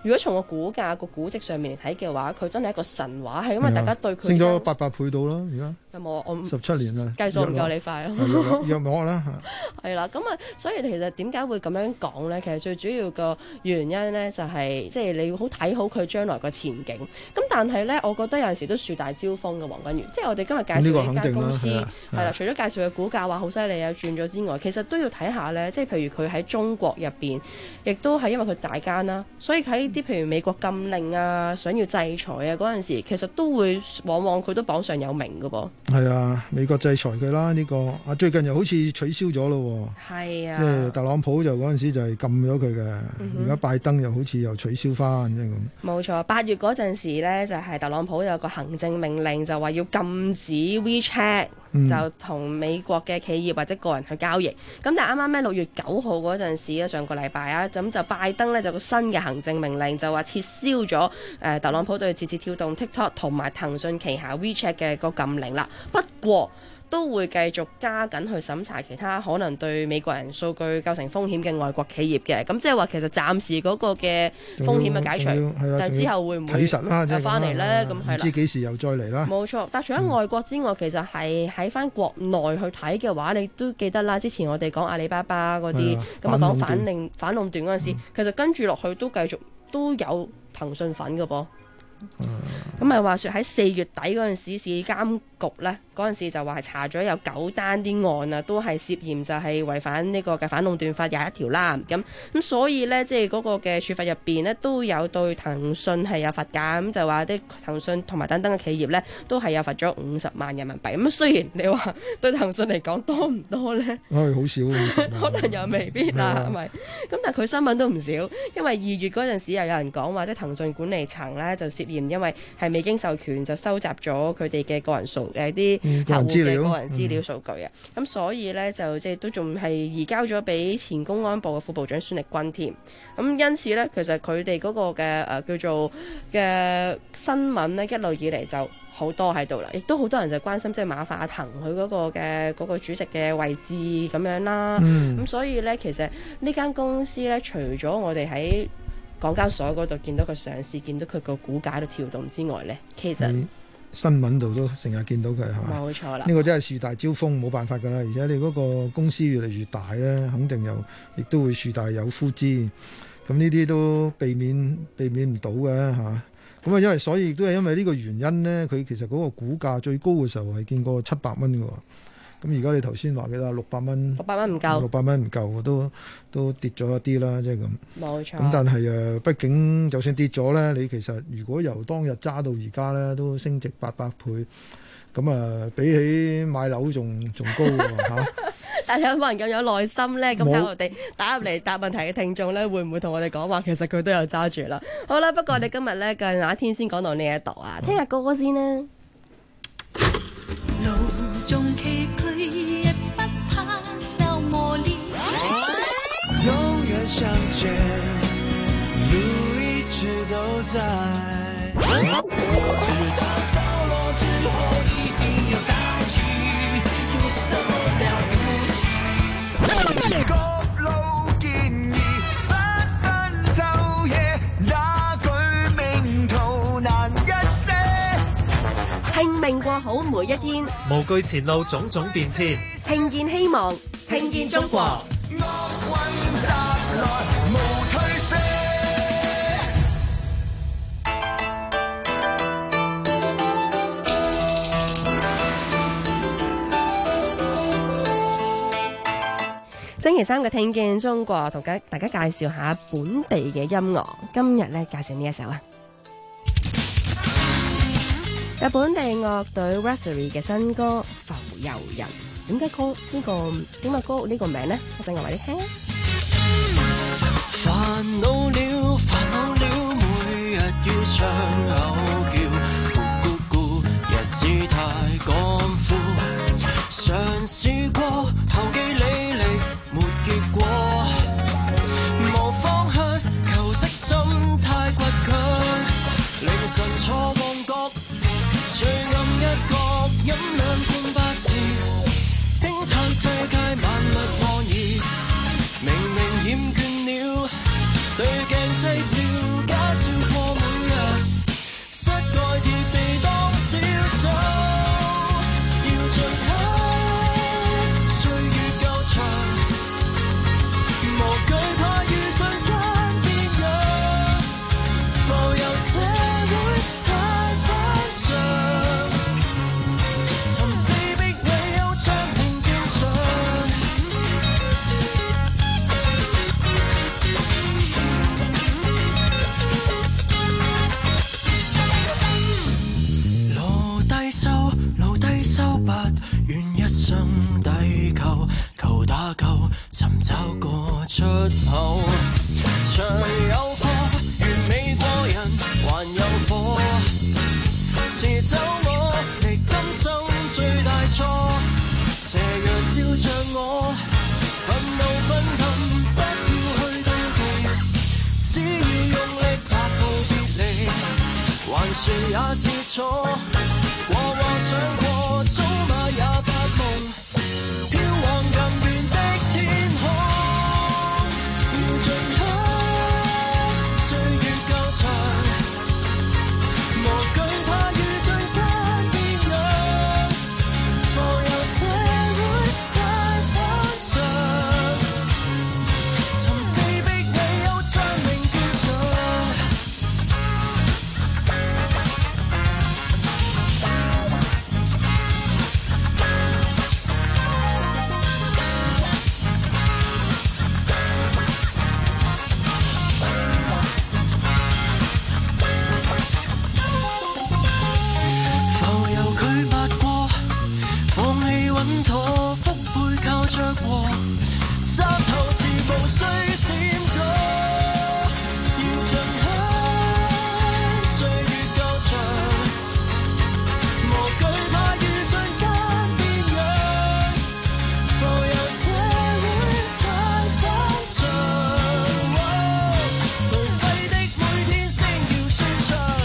Speaker 11: 如果從個股價個估值上面嚟睇嘅話，佢真係一個神話，係因為大家對佢
Speaker 12: 升咗800倍到啦，而家
Speaker 11: 有冇我
Speaker 12: 17年啦，
Speaker 11: 計數唔夠你快咯，
Speaker 12: 約莫啦，
Speaker 11: 係啦，咁啊，所以其實點解會咁樣講咧？其實最主要個原因咧就係即係你好睇好佢將來個前景。咁但係咧，我覺得有陣時都樹大招風嘅黃君如，即係我哋今日介紹呢間公司係啦，除咗介紹嘅股價話好犀利啊轉咗之外，其實都要睇下咧，即係譬如佢喺中國入邊，亦都係因為佢大間啦，所以喺啲譬如美國禁令啊、想要制裁啊嗰陣時，其實都會往往佢都榜上有名嘅噃。
Speaker 12: 係啊，美國制裁佢啦，呢個啊最近又好似取消咗咯。
Speaker 11: 係啊，
Speaker 12: 即係特朗普就嗰陣時就係禁咗佢嘅，而家拜登又好似又取消翻，即係咁。
Speaker 11: 冇錯，8月嗰陣時咧，就係特朗普有個行政命令，就話要禁止 WeChat。就同美國嘅企業或者個人去交易，咁但係啱啱6月9號嗰陣時啊，上個禮拜啊，咁就拜登呢就個新嘅行政命令就話撤銷咗特朗普對字節跳動、TikTok 同埋騰訊旗下 WeChat 嘅個禁令啦。不過都會繼續加緊去審查其他可能對美國人數據構成風險嘅外國企業嘅，咁即係話其實暫時嗰個嘅風險嘅解除，但係之後會唔會又翻嚟呢？咁係啦，
Speaker 12: 唔知幾時又再嚟啦。
Speaker 11: 冇錯，但係除咗外國之外，其實係喺翻國內去睇嘅話，你都記得啦。之前我哋講阿里巴巴嗰啲，咁啊講反壟斷嗰陣時，其實跟住落去都繼續都有騰訊份嘅噃。咁咪話說喺4月底嗰陣時，市監局呢嗰陣時就話係查咗有9單啲案啊，都係涉嫌就係違反呢個嘅反壟斷法21條啦。咁所以呢，即係嗰個嘅處罰入邊呢，都有對騰訊係有罰㗎。咁就話啲騰訊同埋等等嘅企業呢，都係有罰咗50萬人民幣。咁雖然你話對騰訊嚟講多唔多呢？
Speaker 12: 好少，
Speaker 11: 可能又未必啦，係咪？咁但係佢新聞都唔少，因為2月嗰陣時又有人講話，即係騰訊管理層呢，就涉嫌因為係未經授權就收集咗佢哋嘅個人數啲客戶嘅個人資料數據啊，咁所以呢，就即係都仲係移交咗俾前公安部嘅副部長孫力軍添。咁因此呢，其實佢哋嗰個嘅叫做嘅新聞呢，一路以嚟就好多喺度啦，亦都好多人就關心即係馬化騰佢嗰個嘅嗰個主席嘅位置咁樣啦。咁所以呢，其實呢間公司呢，除咗我哋喺港交所嗰度見到佢上市，見到佢個股價喺度跳動之外呢，其實
Speaker 12: 新聞度都成日見到佢係嘛？
Speaker 11: 冇錯啦，
Speaker 12: 呢個真係樹大招風，冇辦法㗎啦。而且你嗰個公司越嚟越大呢，肯定亦都會樹大有枯枝。咁呢啲都避免唔到嘅嚇。咁啊，因為所以亦都係因為呢個原因呢，佢其實嗰個股價最高嘅時候係見過700蚊嘅喎。咁而家你頭先話嘅啦，600蚊
Speaker 11: ，600蚊唔夠
Speaker 12: ，600蚊唔夠，都跌咗一啲啦，即係咁。
Speaker 11: 冇錯。
Speaker 12: 咁但係畢竟就算跌咗咧，你其實如果由當日揸到而家咧，都升值800倍，咁啊比起買樓仲高喎嚇。但係有冇人咁有耐心咧？咁睇我哋打入嚟答問題嘅聽眾咧，會唔會同我哋講話？其實佢都有揸住啦。好啦，不過我哋今日咧嘅那一天先講到呢一度啊，聽日歌先啦。
Speaker 20: 永遠相見，路一直都在。直到潮落之後，一定要在一起，有什麼了不起？各路建議，不分晝夜，那句名圖難一些。
Speaker 11: 拼命過好每一天，
Speaker 17: 無懼前路種種變遷，
Speaker 11: 聽見希望，聽見中國。星期三嘅聽見中國，同大家介紹下本地嘅音樂。今日咧介紹呢一首啊，有本地樂隊 Referee 嘅新歌《浮游人》。點解歌呢個名呢？我陣間話你聽啊！
Speaker 20: 煩惱了，每日要唱口叫，咕咕咕，日子太乾枯，嘗試過，後繼履歷沒結果，無方向，求職心太倔強，凌晨坐旺角，最暗一角，飲兩罐巴士。驚嘆世界萬物荒異，明明厭倦了，對鏡製笑，假誰也是錯，和想過，早晚也發夢，飄往更遠的天空，燃盡它，歲月夠長，無懼怕遇上間變樣，浮游社會太反常，尋死逼你有將命跳上。浮游佢八過，放棄穩妥，腹背靠着和，三頭字無需閃過，要盡享歲月夠長，無懼怕遇上間變樣，浮游社會太反常，頹廢的每天聲要舒暢。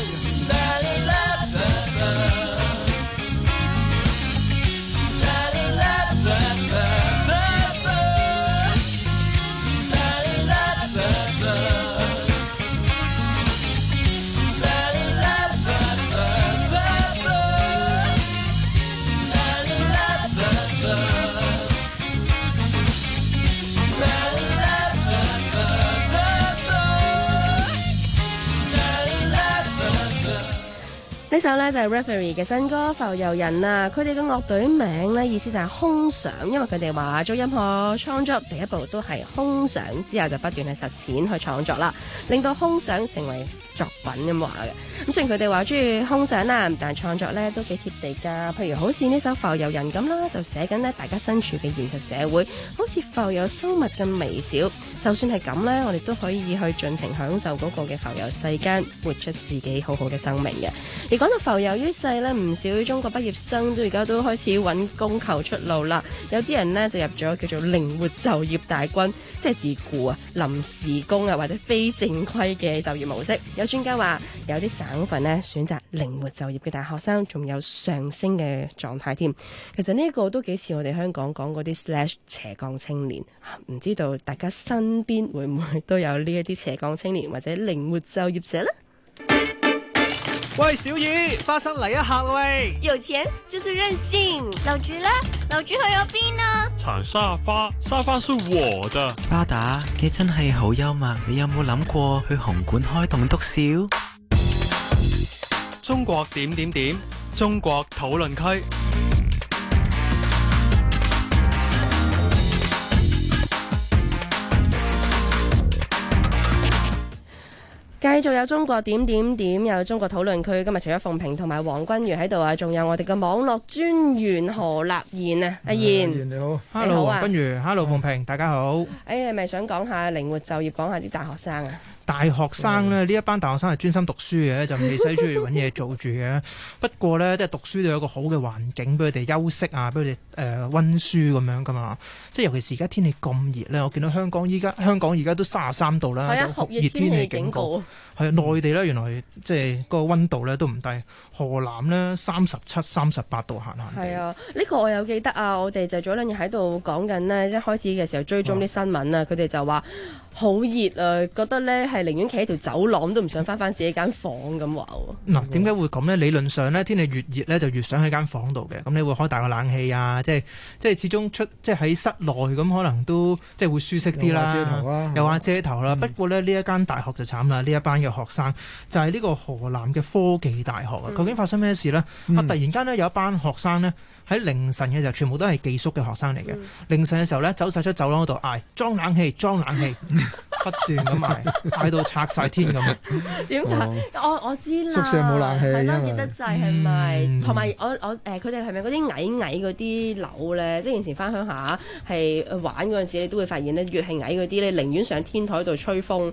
Speaker 11: 呢首呢就係 Reverie 嘅新歌《浮游人》啊，佢哋嘅樂隊名呢意思就係空想，因為佢哋話做任何創作第一步都係空想，之後就不斷去實踐去創作啦，令到空想成為作品咁話嘅。咁雖然佢哋話中意空想啦，但係創作呢都幾貼地㗎。譬如好似呢首《浮游人》咁啦，就寫緊呢大家身處嘅現實社會，好似浮游生物咁微小。就算係咁呢，我哋都可以去盡情享受嗰個嘅浮游世間，活出自己好好嘅生命嘅。而講到浮游於世呢，唔少中國畢業生都而家都開始揾工求出路啦。有啲人呢就入咗叫做靈活就業大軍，即係自僱啊、臨時工啊或者非正規嘅就業模式。有專家話，有啲省份呢選擇靈活就業嘅大學生，仲有上升嘅狀態添。其實呢個都幾似我哋香港講嗰啲/斜槓青年。唔知道大家身邊會唔會都有呢一啲斜槓青年或者靈活就業者呢？
Speaker 21: 喂，小雨，花生嚟一下啦喂！
Speaker 22: 有錢就是任性。老朱呢？老朱去咗邊啊？
Speaker 23: 鏟沙發，沙發是我的。
Speaker 24: 巴打，你真係好幽默。你有冇諗過去紅館開棟篤笑？
Speaker 21: 中國點點點，中國討論區。
Speaker 11: 繼續有中國點點點，有中國討論區。今日除咗鳳萍同埋黃君如喺度啊，仲有我哋嘅網絡專員何立彥啊，阿彥
Speaker 12: 你好
Speaker 21: ，Hello 黃君如，Hello 鳳萍，大家好。
Speaker 11: 你係咪想講下靈活就業，講下啲大學生啊？
Speaker 21: 大學生咧，呢一班大學生係專心讀書嘅，就未使出去揾嘢做住嘅。不過咧，即係讀書都有一個好嘅環境俾佢哋休息啊，俾佢哋溫書咁樣噶嘛。即係尤其是而家天氣咁熱咧，我見到香港而家都33度啦，有酷熱天氣警告。係啊，內地咧原來即係個溫度咧都唔低，河南咧37、38度閒閒。
Speaker 11: 係啊，呢個我有記得啊，我哋就早兩日喺度講緊呢，一開始嘅時候追蹤啲新聞啊，佢哋就話好熱啊，覺得咧係寧願企喺條走廊都唔想翻自己間房咁話喎。
Speaker 21: 嗱，點解會咁呢？理論上咧，天氣越熱咧就越想喺間房度嘅，咁你會開大個冷氣啊，即係始終即係喺室內咁可能都即係會舒適啲啦，有瓦遮頭啦。不過咧呢一間大學就慘啦，呢一班嘅學生就係呢個河南嘅科技大學啊。究竟發生咩事呢？突然間呢，有一班學生呢，喺凌晨嘅時候，全部都係寄宿嘅學生嚟嘅。凌晨嘅時候咧，走晒出走廊嗰度嗌裝冷氣，裝冷氣，不斷咁嗌到拆晒天咁。
Speaker 11: 點解？我知啦，
Speaker 12: 宿舍冇冷氣，
Speaker 11: 係咯，熱得滯係咪？同埋我佢哋係咪嗰啲矮嗰啲樓咧？即係以前翻鄉下係玩嗰陣時，你都會發現咧，越係矮嗰啲咧，寧願上天台度吹風。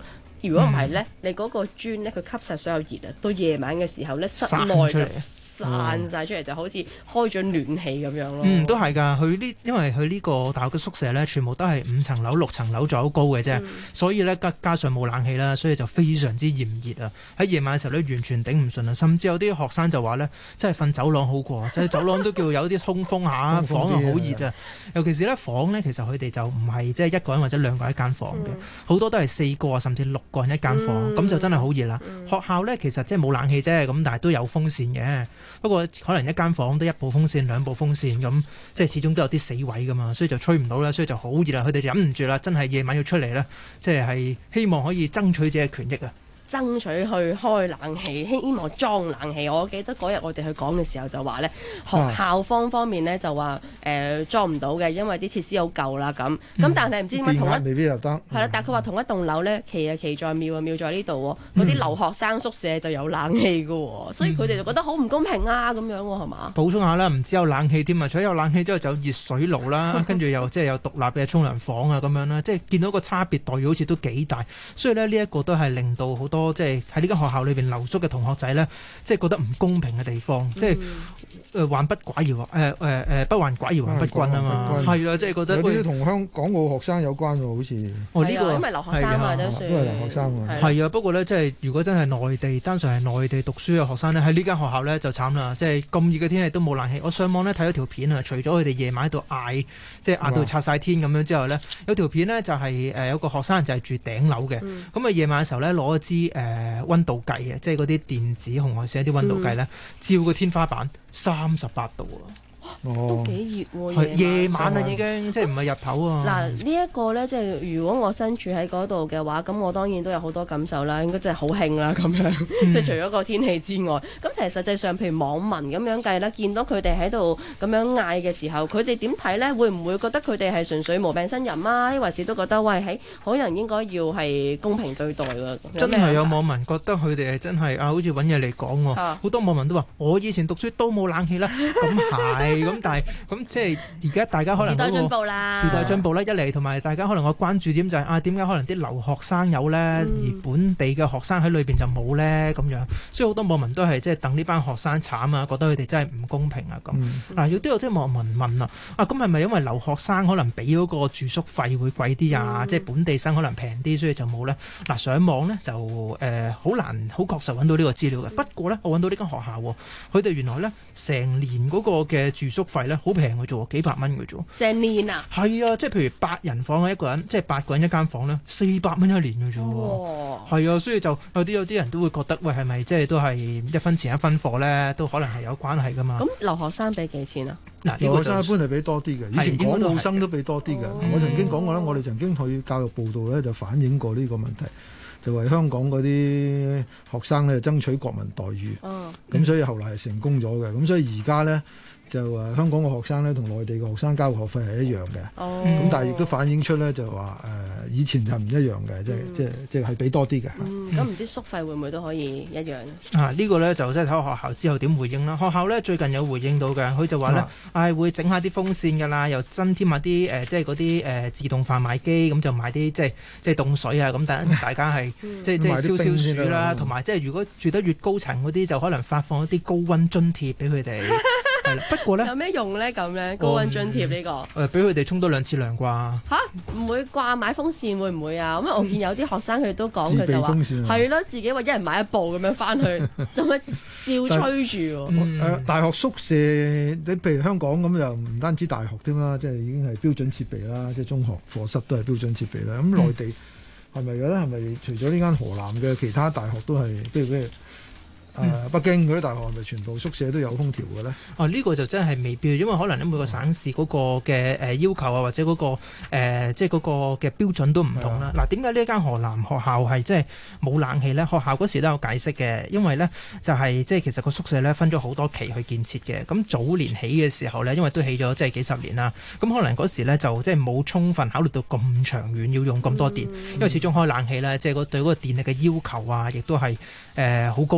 Speaker 11: 如果唔係咧，你嗰個磚咧佢吸晒所有熱啊，到夜晚嘅時候咧，室內就散晒出嚟，就好似開咗暖氣咁樣咯。
Speaker 21: 都係㗎。因為佢呢個大學嘅宿舍咧，全部都係5層樓、6層樓左右高嘅啫，所以咧加上冇冷氣啦，所以就非常之炎熱啊！喺夜晚嘅時候咧，完全頂唔順啊！甚至有啲學生就話咧，真係瞓走廊好過，即係走廊都叫有啲通風下，房又好熱啊！尤其是咧房咧，其實佢哋就唔係即係一個人或者2個人一間房嘅，好多都係4個甚至6個人一間房，咁就真係好熱啦。學校咧其實即係冇冷氣啫，咁但係都有風扇嘅。不過可能一間房都1部風扇、2部風扇咁，即係始終都有啲死位噶嘛，所以就吹唔到啦，所以就好熱啦。佢哋忍唔住啦，真係夜晚要出嚟咧，即係希望可以爭取自己嘅權益啊！
Speaker 11: 爭取去開冷氣，希望裝冷氣。我記得嗰日我哋去講嘅時候就話咧，學校方面咧就話裝唔到嘅，因為啲設施好舊啦咁。咁但係唔知點解同一
Speaker 12: 未必又得。係
Speaker 11: 啦，但係佢話同一棟樓咧，奇在妙在呢度喎，嗰啲留學生宿舍就有冷氣㗎喎，所以佢哋就覺得好唔公平啊咁樣喎，係嘛？
Speaker 21: 補充下啦，唔止有冷氣添啊，除咗有冷氣之後就有熱水爐啦，跟住又即係有獨立嘅沖涼房啊咁樣啦，即係見到個差別待遇好似都幾大，所以咧呢一個都係令到好多即係喺呢間學校裏邊留宿嘅同學仔咧，即係覺得唔公平嘅地方，即係患不寡而不患寡而患不均啊嘛，係啊，即係覺得
Speaker 12: 有啲同港澳學生有關喎，好似
Speaker 11: 呢個因為留學生啊都算，
Speaker 12: 都係留學生啊，
Speaker 21: 係啊，不過咧即係如果真係內地單純係內地讀書嘅學生咧，喺呢間學校咧就慘啦，即係咁熱嘅天氣都冇冷氣。我上網咧睇咗條片啊，除咗佢哋夜晚喺度嗌，即係嗌到拆晒天咁樣之後咧，有條片咧就係有個學生就係住頂樓嘅，咁啊夜晚嘅時候咧攞一支溫度計啊，即係嗰啲電子紅外線啲溫度計咧，照個天花板38度啊！
Speaker 11: 都幾熱喎，
Speaker 21: 夜晚啊已經，即係唔係日頭啊？
Speaker 11: 嗱，呢一個咧，即係如果我身處喺嗰度嘅話，咁我當然都有好多感受啦，應該真係好興啦咁樣。即係除咗個天氣之外，咁其實實際上，譬如網民咁樣計啦，見到佢哋喺度咁樣嗌嘅時候，佢哋點睇咧？會唔會覺得佢哋係純粹無病呻吟啊？抑或是都覺得喂，可能應該要係公平對待㗎？
Speaker 21: 真係有網民覺得佢哋係真係好似揾嘢嚟講喎。好多網民都話：我以前讀書都冇冷氣啦。咁係。咁但係咁即係而家大家可能
Speaker 11: 時代進步啦，
Speaker 21: 時代進步啦，一嚟同埋大家可能個關注點就係點解可能啲留學生有咧，而本地嘅學生喺裏邊就冇咧咁樣，所以好多網民都係即係等呢班學生慘啊，覺得佢哋真係唔公平啊咁。嗱，亦都有啲網民問啊，咁係咪因為留學生可能俾嗰個住宿費會貴啲啊？即係本地生可能平啲，所以就冇咧。嗱，上網咧就好難好確實揾到呢個資料嘅。不過咧，我揾到呢間學校，佢哋原來咧成年嗰個嘅住宿費咧好平嘅啫喎，幾百蚊嘅啫喎。
Speaker 11: 成年啊？
Speaker 21: 係啊，即係譬如8人房一個人，即係8個人一間房咧，400蚊一年嘅啫喎。係啊，所以就有啲人都會覺得，喂，係咪即係都係一分錢一分貨咧？都可能係有關係噶嘛。
Speaker 11: 咁留學生俾幾錢啊？
Speaker 21: 嗱，
Speaker 12: 留學生一般係俾多啲嘅，以前港澳生都俾多啲嘅。我曾經講過啦，我哋曾經去教育報道咧就反映過呢個問題。就為香港嗰啲學生咧爭取國民待遇，咁所以後來係成功咗嘅。咁所以而家咧就香港嘅學生咧同內地嘅學生交學費係一樣嘅。咁但係亦都反映出咧就話以前就唔一樣嘅，即係俾多啲嘅。
Speaker 11: 咁唔知宿費會唔會都可以一樣咧？
Speaker 21: 呢個咧就即係睇下學校之後點回應啦。學校咧最近有回應到嘅，佢就話咧會整下啲風扇㗎啦，又增添下啲即係嗰啲自動販賣機，咁就買啲即係凍水啊，咁等大家係即係消暑啦，同埋即係如果住得越高層嗰啲，就可能發放一啲高溫津貼俾佢哋。係啦，不過咧
Speaker 11: 有咩用咧？咁咧高溫津貼呢個
Speaker 21: 俾佢哋沖多2次涼啩？
Speaker 11: 嚇唔會掛買風扇會唔會啊？咁我見有啲學生佢都講佢就話係咯，自己話一人買一部咁樣翻去，咁樣照吹住喎。
Speaker 12: 大學宿舍你譬如香港咁又唔單止大學添啦，即係已經係標準設備啦，即係中學課室都係標準設備啦。咁內地係咪嘅咧？係咪除咗呢間河南嘅其他大學都係，譬如北京嗰啲大學係咪全部宿舍都有空調嘅咧？
Speaker 21: 呢個就真係未必，因為可能咧每個省市嗰個嘅要求啊，或者嗰個即係嗰個嘅標準都唔同啦。嗱，點解呢一間河南學校係即係冇冷氣咧？學校嗰時都有解釋嘅，因為咧就係即係其實個宿舍咧分咗好多期去建設嘅。咁早年起嘅時候咧，因為都起咗即係幾十年啦，咁可能嗰時咧就即係冇充分考慮到咁長遠要用咁多電，因為始終開冷氣咧，即係對嗰個電力嘅要求啊，亦都係好高噶嘛。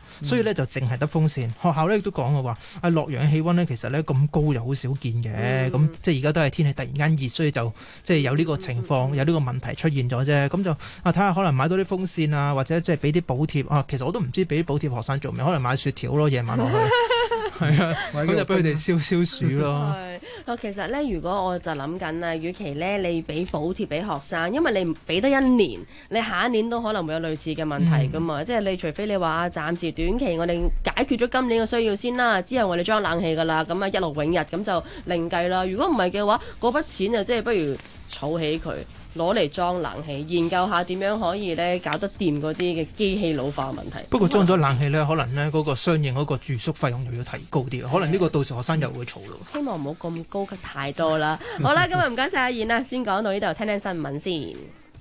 Speaker 21: 所以咧就淨係得風扇。學校咧亦都講嘅話，洛陽氣温咧其實咧咁高又好少見嘅，咁即係而家都係天氣突然間熱，所以就即係有呢個情況，有呢個問題出現咗啫。咁就睇下可能買到啲風扇啊，或者即係俾啲補貼啊。其實我都唔知俾啲補貼學生做咩，可能買雪條咯，夜晚落去。係啊，咁就俾佢哋消暑咯。
Speaker 11: 其實咧，如果我就諗緊啊，與其咧你俾補貼俾學生，因為你俾得一年，你下一年都可能會有類似嘅問題噶嘛。即係你除非你話暫時短期我哋解決咗今年嘅需要先啦，之後我哋裝冷氣噶啦，咁啊一勞永逸咁就另計啦。如果唔係嘅話，嗰筆錢啊，即係不如儲起佢，攞嚟裝冷氣，研究下點樣可以咧搞得掂嗰啲嘅機器老化問題。不過
Speaker 21: 裝咗冷氣咧，可能咧嗰個相應嗰個住宿費用又要提高啲，可能呢個到時學生又會嘈咯。
Speaker 11: 希望唔好咁高級太多啦。好啦，今日唔該晒阿燕啦，先講到呢度，聽聽新聞先。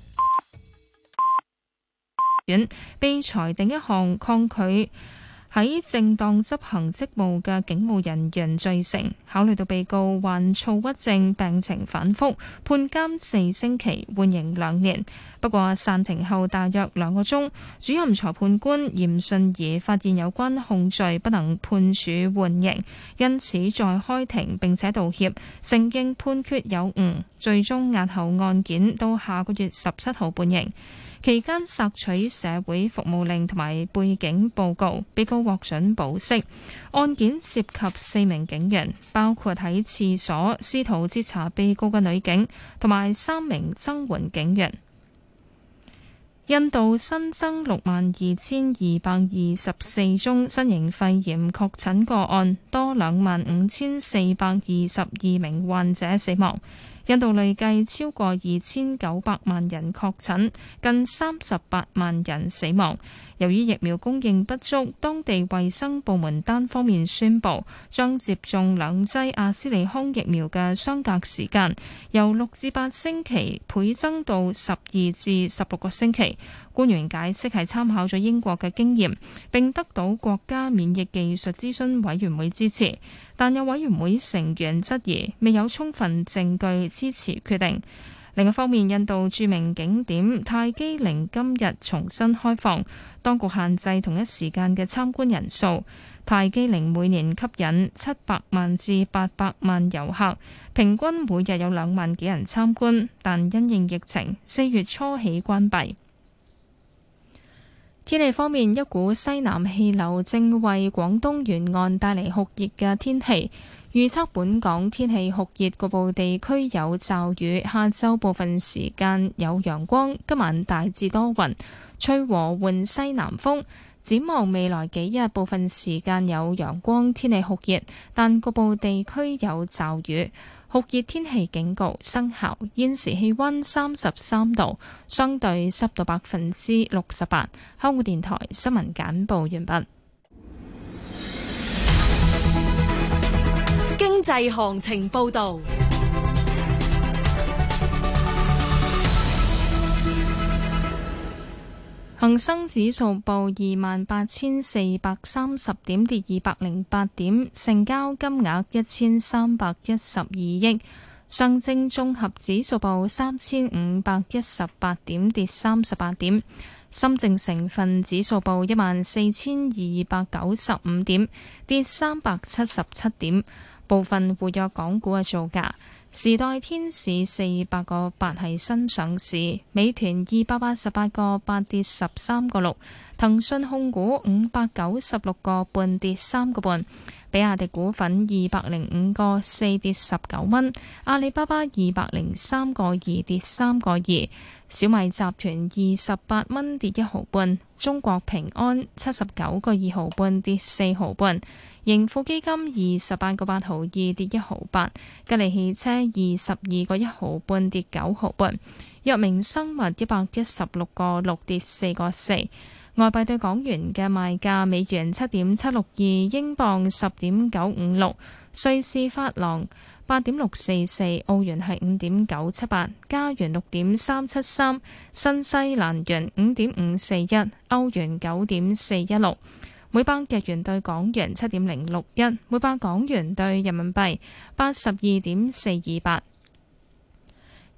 Speaker 1: 被裁定一項抗拒喺正當執行職務嘅警務人員罪成，考慮到被告患躁鬱症，病情反覆，判監4星期，緩刑2年。不過散庭後大約2個鐘，主任裁判官嚴信儀發現有關控罪不能判處緩刑，因此再開庭並且道歉，承認判決有誤，最終押後案件到下個月17號判刑。期間索取社會服務令同埋背景報告，被告獲准保釋。案件涉及4名警員，包括喺廁所試圖截查被告嘅女警同埋3名增援警員。印度新增62,224宗新型肺炎確診個案，多25,422名患者死亡。印度累計超過2,900萬人確診，近38萬人死亡。由於疫苗供應不足，當地衛生部門單方面宣布，將接種2劑阿斯利康疫苗嘅相隔時間由6至8星期倍增到12至16個星期。官員解釋係參考咗英國嘅經驗，並得到國家免疫技術諮詢委員會支持，但有委員會成員質疑未有充分證據支持決定。另一方面，印度著名景點泰姬陵今日重新開放，當局限制同一時間嘅參觀人數。泰姬陵每年吸引700萬至800萬遊客，平均每日有2萬幾人參觀，但因應疫情，4月初起關閉。天氣方面，一股西南氣流正為廣東沿岸帶嚟酷熱嘅天氣。預測本港天氣酷熱，局部地區有驟雨，下晝部分時間有陽光，今晚大致多雲，吹和緩西南風。展望未來幾日，部分時間有陽光，天氣酷熱，但局部地區有驟雨。酷熱天氣警告生效，現時氣溫33度，相對濕度68%。香港電台新聞簡報完畢。
Speaker 15: 經濟行情報道。
Speaker 1: 恒生指數報28,430點，跌208點，成交金額1312億。上證綜合指數報3518點，跌38點。深證成分指數報14,295點，跌377點。部分活躍港股嘅造價。時代天使400個8係新上市，美團288個8跌13個6，騰訊控股596個半跌3個半，比亞迪股份205個4跌19蚊，阿里巴巴203個2跌3個2，小米集團28蚊跌1毫半，中國平安79個2毫半跌4毫半。盈富基金28個8毫2跌1毫8，吉利汽車22個1毫半跌9毫半，藥明生物116個6跌4個4。外幣對港元嘅賣價：美元7.762，英鎊10.956，瑞士法郎8.644，澳元係5.978，加元6.373，新西蘭元5.541，歐元9.416。每百日元對港元7.061，每百港元對人民幣82.428。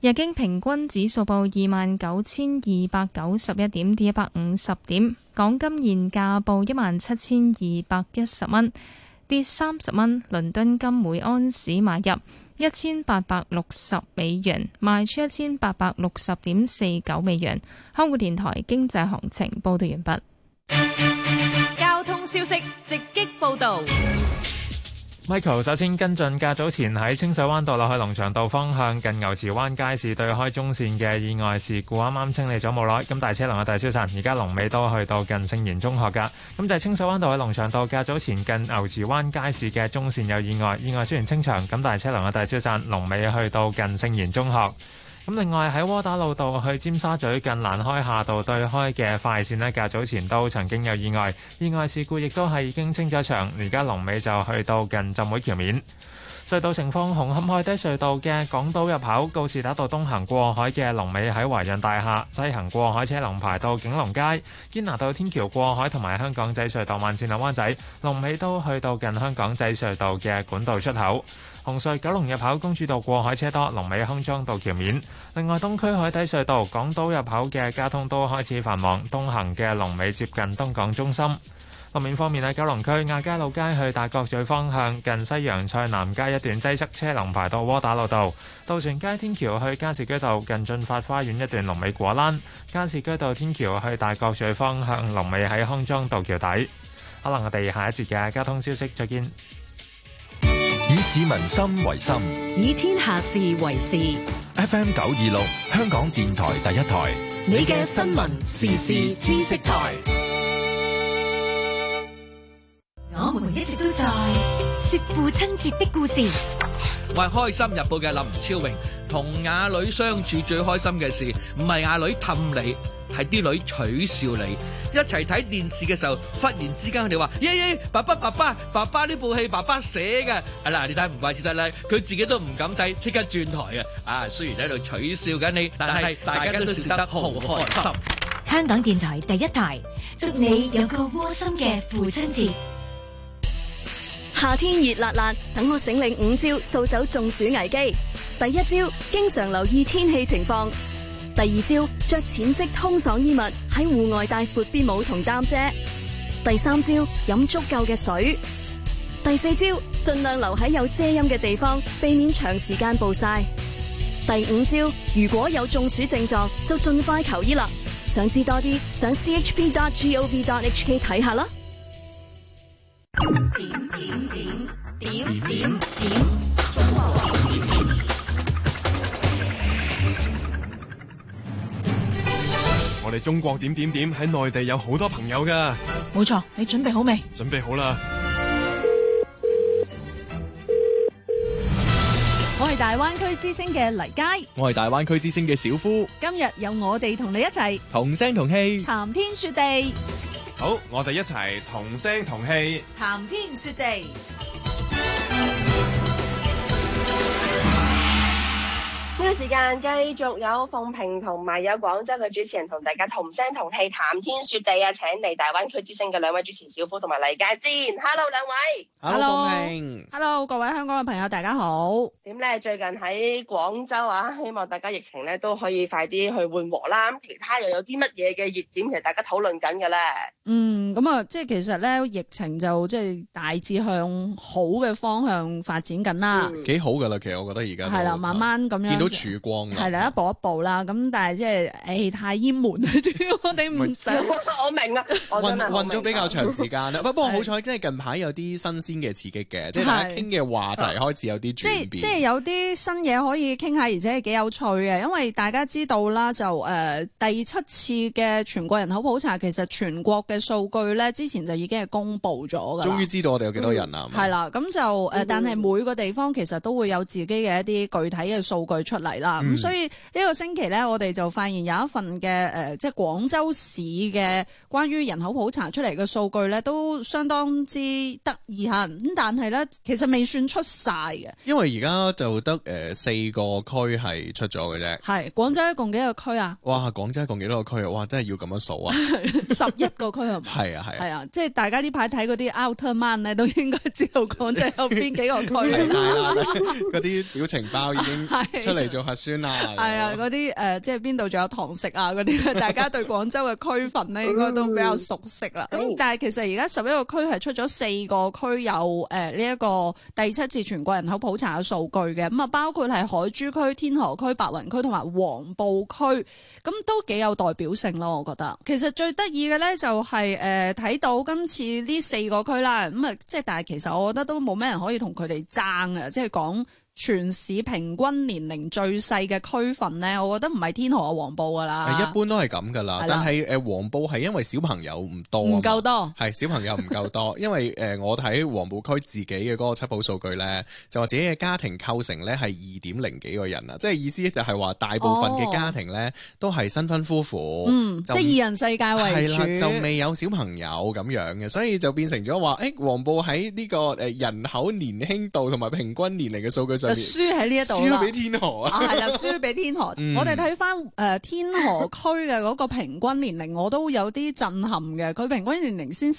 Speaker 1: 日經平均指數報29,291點，跌150點。港金現價報17,210蚊，跌30蚊。倫敦金每安士買入1860美元，賣出1860.49美元。香港電台經濟行情報道完畢。
Speaker 2: 交通消息直擊報道。
Speaker 3: Michael 首先跟進較早前喺清水灣道落去龍翔道方向近牛池灣街市對開中線嘅意外事故，啱啱清理咗冇耐，咁大車龍嘅大消散，而家龍尾都去到近聖賢中學㗎。咁就係清水灣道喺龍翔道較早前近牛池灣街市嘅中線有意外，意外雖然清場，咁大車龍嘅大消散，龍尾去到近聖賢中學。咁另外喺窩打老道去尖沙咀近蘭開夏道對開嘅快線呢，較早前都曾經有意外，意外事故亦都係已經清咗場，而家龍尾就去到近浸會橋面。隧道情況，紅磡海底隧道嘅港島入口告士打道東行過海嘅龍尾喺華潤大廈，西行過海車龍排到景隆街，堅拿道天橋過海同埋香港仔隧道慢線落灣仔龍尾都去到近香港仔隧道嘅管道出口。紅隧九龍入口公主道過海車多，龍尾康莊道橋面。另外，東區海底隧道港島入口嘅交通都開始繁忙，東行嘅龍尾接近東港中心。路面方面喺九龍區亞皆老街去大角咀方向，近西洋菜南街一段擠塞，車龍排到窩打老道。渡船街天橋去加士居道近駿發花園一段龍尾果欄。加士居道天橋去大角咀方向，龍尾喺康莊道橋底。可能我哋下一節嘅交通消息再見。
Speaker 14: 以市民心為心，
Speaker 2: 以天下事為事。
Speaker 14: FM 926，香港電台第一台，
Speaker 2: 你嘅新聞時事知識台。
Speaker 6: 我們一直都在說父親節的故事。
Speaker 5: 我係開心日報嘅林超榮，同阿女相處最開心嘅事，唔係阿女氹你，係啲女取笑你。一齊睇電視嘅時候，忽然之間佢哋話：耶，爸爸呢部戲爸爸寫嘅。嗱，你睇唔怪之得咧，佢自己都唔敢睇，即刻轉台啊！雖然喺度取笑緊你，但係大家都笑得好開心。
Speaker 6: 香港電台第一台，祝你有個窩心嘅父親節。
Speaker 7: 夏天熱辣辣，等我醒領5招掃走中暑危機。第一招，經常留意天氣情況。第二招，着淺色通爽衣物，喺戶外帶闊啲帽同擔遮。第三招，飲足夠嘅水。第四招，盡量留喺有遮陰嘅地方，避免長時間暴曬。第五招，如果有中暑症狀，就盡快求醫啦。想知多啲，上 chp.gov.hk 睇下啦。
Speaker 15: 點
Speaker 23: 我哋中國點喺內地有好多朋友㗎。
Speaker 10: 冇錯，你準備好未？
Speaker 23: 準備好啦。
Speaker 8: 我係大灣區之星嘅黎佳，
Speaker 9: 我係大灣區之星嘅小夫。
Speaker 8: 今日有我哋同你一齊
Speaker 9: 同聲同氣，
Speaker 8: 談天說地。
Speaker 23: 好，我哋一齊同聲同氣，
Speaker 10: 談天說地。
Speaker 11: 呢個時間繼續有鳳萍同埋有廣州嘅主持人同大家同聲同氣談天說地啊！請嚟大灣區之星嘅兩位主持小夫同埋黎佳先 ，Hello 兩位
Speaker 9: ，Hello 鳳萍
Speaker 8: ，Hello 各位香港嘅朋友，大家好。
Speaker 11: 點咧？最近喺廣州啊，希望大家疫情咧都可以快啲去緩和啦。咁其他又有啲乜嘢嘅熱點，其實大家討論緊嘅咧？
Speaker 8: 咁啊，即係其實咧，疫情就即係大致向好嘅方向發展緊啦。
Speaker 9: 幾好噶啦，其實我覺得而家係
Speaker 8: 啦，慢慢咁樣見
Speaker 9: 到曙光啦。
Speaker 8: 係啦，一步一步啦。咁但係即係太淹悶啦，主要我哋唔想。
Speaker 11: 我明啊，
Speaker 9: 混咗比較長時間啦。不過好彩，即係近排有啲新鮮嘅刺激嘅，即係大家傾嘅話題開始有啲轉變。即係有啲新嘢可以傾下，而且係幾有趣嘅。因為大家知道啦，就第7次嘅全國人口普查，其實全國嘅數據咧，之前就已經係公布咗㗎。終於知道我哋有幾多人啦。係啦，咁就但係每個地方其實都會有自己嘅一啲具體嘅數據出嚟啦。咁所以呢個星期咧，我哋就發現有一份嘅即係廣州市嘅關於人口普查出嚟嘅數據咧，都相當之得意嚇。咁但係咧，其實未算出晒嘅。因為而家就得4個區係出咗嘅啫。係廣州一共幾個區啊？哇！廣州一共幾多個區啊？哇！真係要咁樣數啊！11個區係嘛？係啊係啊。係啊，即係大家呢排睇嗰啲 Outman 咧，都應該知道廣州有邊幾個區。齊曬啦！嗰啲表情包已經出嚟嚟做核酸啊。
Speaker 8: 係啊，嗰啲即係邊度仲有堂食啊嗰啲，大家對廣州嘅區份咧應該都比較熟悉啦。咁但係其實而家11個區係出咗4個區有呢一個第7次全國人口普查嘅數據嘅，咁啊包括係海珠區、天河區、白雲區同埋黃埔區，咁都幾有代表性咯。我覺得其實最得意嘅咧就係睇到今次呢4個區啦，咁啊即係但係其實我覺得都冇咩人可以同佢哋爭啊，即係講全市平均年齡最細嘅區份咧，我覺得唔係天河啊、黃埔噶啦，
Speaker 9: 一般都係咁噶啦。但係黃埔係因為小朋友唔多，
Speaker 8: 唔夠多，
Speaker 9: 係小朋友唔夠多。因為我睇黃埔區自己嘅嗰個輯譜數據咧，就話自己嘅家庭構成咧係2.0幾個人啊，即係意思就係話大部分嘅家庭咧都係新婚夫婦，
Speaker 8: 即係二人世界為主，
Speaker 9: 係啦，就未有小朋友咁樣嘅，所以就變成咗話，黃埔喺呢個人口年輕度同埋平均年齡嘅數據上。
Speaker 8: 就輸喺呢一度啦，
Speaker 9: 輸俾天河啊，
Speaker 8: 係啦，輸俾天河。我哋睇翻天河區嘅嗰個平均年齡，我都有啲震撼嘅。佢平均年齡先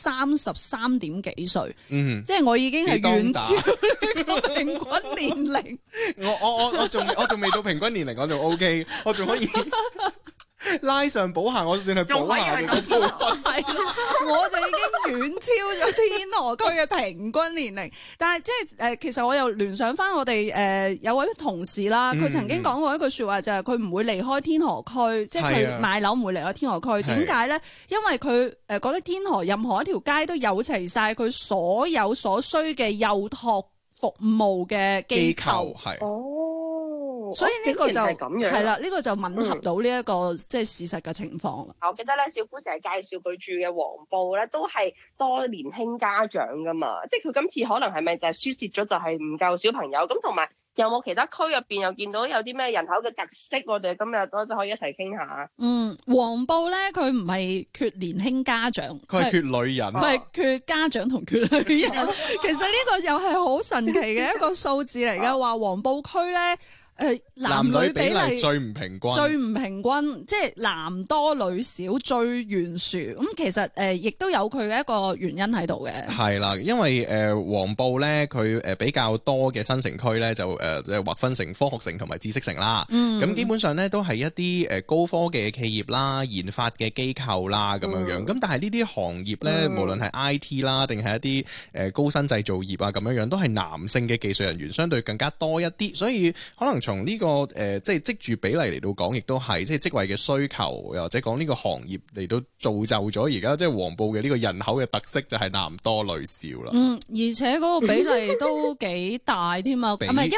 Speaker 8: 33點幾歲，即係我已經係遠超呢個平均年齡。
Speaker 9: 我仲未到平均年齡，我仲 OK， 我仲可以。拉上補下，我算係補下嘅嗰部分。
Speaker 8: 係啦，我就已經遠超咗天河區嘅平均年齡。但係即係其實我又聯想翻我哋有位同事啦，佢曾經講過一句説話，就係佢唔會離開天河區，即係佢買樓唔會離開天河區。點解咧？因為佢覺得天河任何一條街都有齊晒佢所有所需嘅幼託服務嘅機構。
Speaker 9: 係。
Speaker 8: 所以呢個就係啦，呢個就吻合到呢一個即係事實嘅情況啦。
Speaker 11: 我記得咧，小夫成日介紹佢住嘅黃埔咧，都係多年輕家長噶嘛，即係佢今次可能係咪就係輸蝕咗，就係唔夠小朋友咁，同埋有冇其他區入邊又見到有啲咩人口嘅特色？我哋今日都可以一齊傾下。
Speaker 8: 黃埔咧，佢唔係缺年輕家長，
Speaker 9: 佢係缺女人，
Speaker 8: 佢係缺家長同缺女人。其實呢個又係好神奇嘅一個數字嚟嘅，話黃埔區咧。男女比例
Speaker 9: 最唔平均，
Speaker 8: 即係男多女少，最懸殊。咁其實亦都有佢嘅一個原因喺度嘅。係
Speaker 9: 啦，因為黃埔咧，佢比較多嘅新城區咧，就劃分成科學城同埋知識城啦。咁基本上咧都係一啲高科技嘅企業啦、研發嘅機構啦咁樣樣。咁但係呢啲行業咧，無論係 IT 啦，定係一啲高新製造業啊咁樣樣，都係男性嘅技術人員相對更加多一啲，所以可能從呢個即係職住比例嚟到講，亦都係即係職位嘅需求，又或者講呢個行業嚟到造就咗而家即係黃埔嘅呢個人口嘅特色就係男多女少啦。
Speaker 8: 而且嗰個比例都幾大添啊，唔係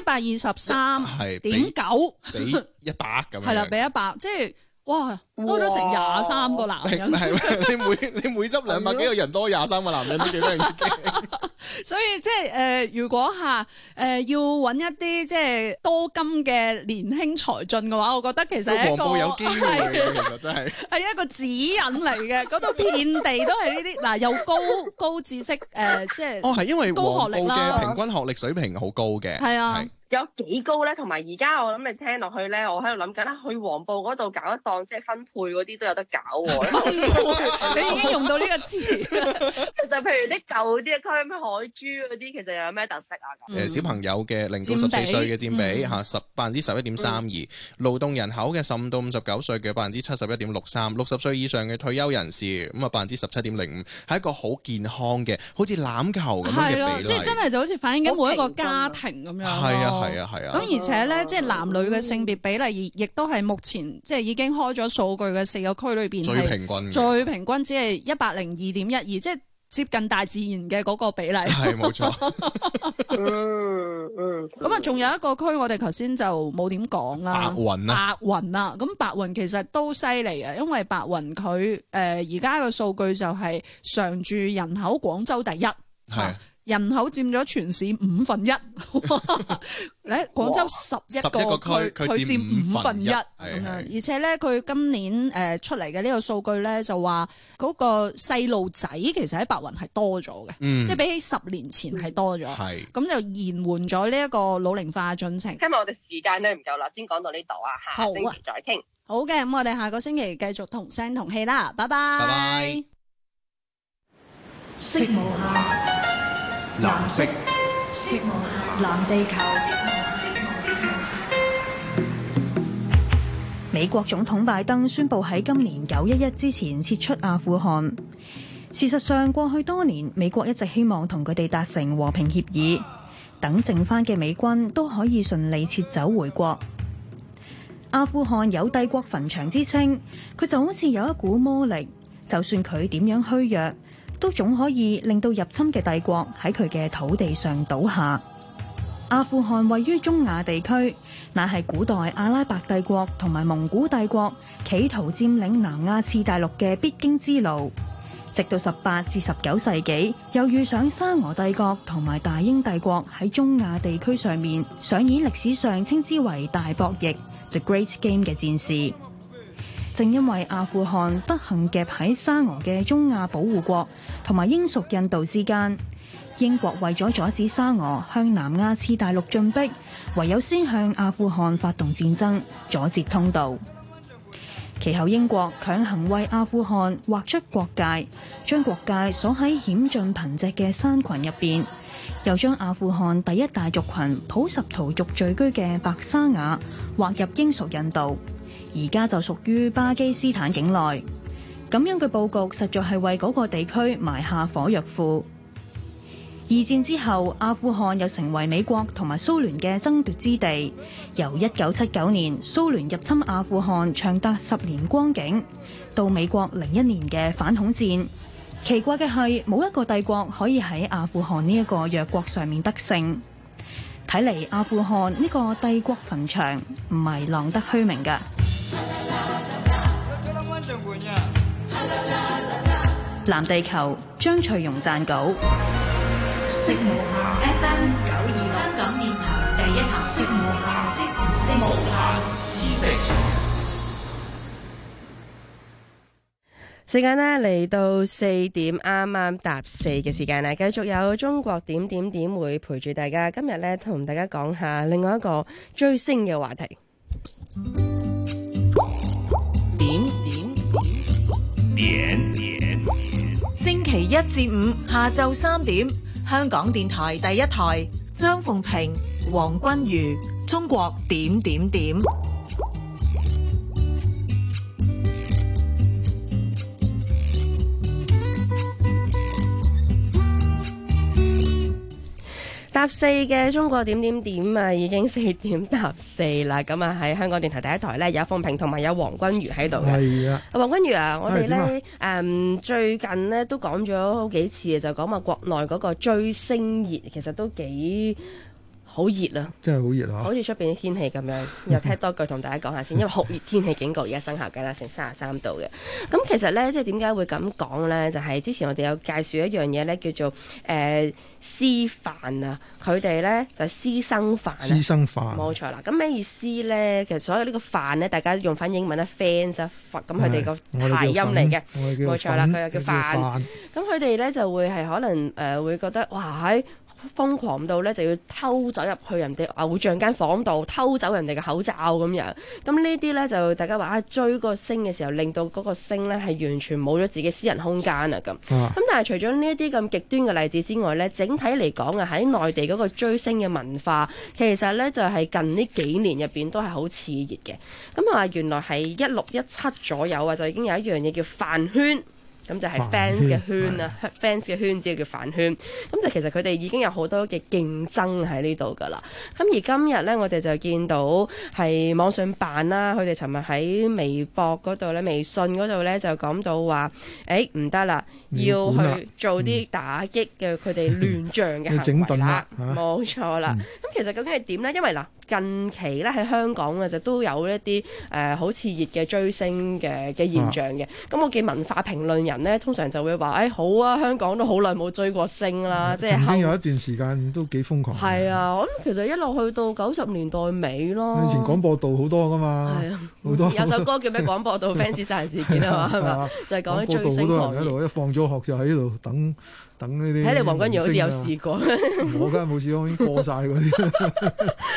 Speaker 8: 123.9
Speaker 9: 比100咁樣。
Speaker 8: 係啦，比100，即係哇，多咗成23個男人。
Speaker 9: 係你每執200幾個人多23個男人都幾得人驚。
Speaker 8: 所以即係如果要揾一啲即係多金嘅年輕才俊嘅話，我覺得其實係一個
Speaker 9: 黃埔有機會嘅，其實真係
Speaker 8: 一個指引嚟嘅。嗰度遍地都係呢啲嗱，又高知識即係
Speaker 9: 係因為
Speaker 8: 高學歷啦，
Speaker 9: 平均學歷水平好高嘅。
Speaker 8: 係啊。
Speaker 11: 有幾高咧？同埋而家我諗你聽落去咧，我喺度諗緊去黃埔嗰度搞一檔即係分配嗰啲都有得搞喎。
Speaker 8: 你已經用到呢個詞。
Speaker 11: 其實譬如啲舊啲嘅區，咩海珠嗰啲，其實又有咩特色啊？
Speaker 9: 小朋友嘅0到14歲嘅佔比11.32%，勞動人口嘅15到59歲嘅71.63%，60歲以上嘅退休人士咁啊17.05%，係一個好健康嘅，好似欖球咁樣嘅比例。
Speaker 8: 即係真係就好似反映緊每一個家庭咁樣。係啊。咁而且咧，即係男女嘅性別比例亦都係目前即係已經開咗數據嘅4個區裏邊
Speaker 9: 最平均
Speaker 8: 只係102.12，即係接近大自然嘅嗰個比例。
Speaker 9: 係冇錯。
Speaker 8: 咁啊，仲有一個區我哋頭先就冇點講啦。白雲啊，咁白雲其實都犀利啊，因為白雲佢而家嘅數據就係常住人口廣州第一。係。人口佔咗全市1/5，喺廣州11個區，佢佔1/5咁樣。而且咧，佢今年出嚟嘅呢個數據咧，就話嗰個細路仔其實喺白雲係多咗嘅，即係比起10年前係多咗。咁就延緩咗呢一個老齡化進程。
Speaker 11: 今日我哋時間咧唔夠啦，先講到呢度啊，下星期再傾。
Speaker 8: 好嘅，咁我哋下個星期繼續同聲同氣啦，拜拜。
Speaker 10: 色無限。藍地球。
Speaker 4: 美國總統拜登宣布喺今年911之前撤出阿富汗。事實上，過去多年，美國一直希望同佢哋達成和平協議，等剩翻嘅美軍都可以順利撤走回國。阿富汗有帝國墳場之稱，佢就好似有一股魔力，就算佢點樣虛弱，都總可以令到入侵嘅帝國喺佢嘅土地上倒下。阿富汗位於中亞地區，乃係古代阿拉伯帝國同埋蒙古帝國企圖佔領南亞次大陸嘅必經之路。直到18至19世紀，又遇上沙俄帝國同埋大英帝國喺中亞地區上面上演歷史上稱之為大博弈 The Great Game 嘅戰事。正因為阿富汗不幸夾喺沙俄嘅中亞保護國同埋英屬印度之間，英國為咗阻止沙俄向南亞次大陸進逼，唯有先向阿富汗發動戰爭，阻截通道。其後英國強行為阿富汗劃出國界，將國界鎖喺險峻貧瘠嘅山群入邊，又將阿富汗第一大族群普什圖族聚居嘅白沙瓦劃入英屬印度，而家就屬於巴基斯坦境內。咁樣嘅佈局實在係為嗰個地區埋下火藥庫。二戰之後，阿富汗又成為美國同埋蘇聯嘅爭奪之地。由1979年蘇聯入侵阿富汗長達10年光景，到美國01年嘅反恐戰，奇怪嘅係冇一個帝國可以喺阿富汗呢一個弱國上面得勝。睇嚟阿富汗呢個帝國墳場唔係浪得虛名㗎。藍地球張翠容撰稿。
Speaker 6: 色無限 FM 926香港電台第一台，色無限，無限知識。
Speaker 11: 時間呢嚟到4點，啱啱搭4嘅時間啦，繼續有中國點點點會陪住大家。今日呢同大家講下另外一個追星嘅話題。
Speaker 10: 點星期1至5下晝3點。香港電台第一台，張鳳平、黃君如，中國點點點。
Speaker 11: 搭4嘅中國點點點啊，已經4點搭4啦。咁啊喺香港電台第一台呢，有鳳平同埋有黃君如喺度嘅。係啊，黃君如啊，我哋呢最近呢都講咗好幾次嘅，就講話國內嗰個追星熱其實都幾好熱啊！真係好熱啊！好似出邊啲天氣咁樣，又聽多句同大家講下先，因為酷熱天氣警告而家生效緊啦，成33度嘅。咁其實咧，即係點解會咁講咧？就係之前我哋有介紹一樣嘢咧，叫做師範啊。佢哋咧就係師生範。師生範冇錯啦。咁咩意思咧？其實所有呢個範咧，大家用翻英文咧 fans 啊，咁佢哋個諧音嚟嘅，冇錯啦。佢又叫範。咁佢哋咧就會係可能會覺得哇喺〜瘋狂到咧就要偷走入去人哋偶像間房度偷走人哋嘅口罩咁樣，咁呢啲咧就大家話追個星嘅時候，令到嗰個星咧係完全冇咗自己私人空間啊咁。咁但係除咗呢一啲咁極端嘅例子之外咧，整體嚟講啊，喺內地嗰個追星嘅文化，其實咧就係近呢幾年入邊都係好熾熱嘅。咁話原來係16、17左右啊，就已經有一樣嘢叫飯圈。咁就係 fans 嘅圈啊 ，fans 嘅圈子叫飯圈。咁就其實佢哋已經有好多嘅競爭喺呢度㗎啦。咁而今日咧，我哋就見到係網信辦啦，佢哋尋日喺微博嗰度咧、微信嗰度咧就講到話，唔得啦，要去做啲打擊嘅佢哋亂象嘅行為啦。冇錯啦。咁其實究竟係點咧？因為嗱。近期咧喺香港嘅就都有一啲好熾熱嘅追星嘅現象嘅。咁我見文化評論人咧，通常就會話：好啊，香港都好耐冇追過星啦。即係曾經有一段時間都幾瘋狂。係啊，我諗其實一路去到90年代尾咯。以前廣播道好多噶嘛，係啊，好多有首歌叫咩？廣播道 fans 殺人事件啊嘛，係嘛？就係講啲追星狂熱。好多人喺度一放咗學就喺度等呢啲。睇嚟黃君如好似有試過。我梗係冇試過，已經過晒嗰啲。咁啊，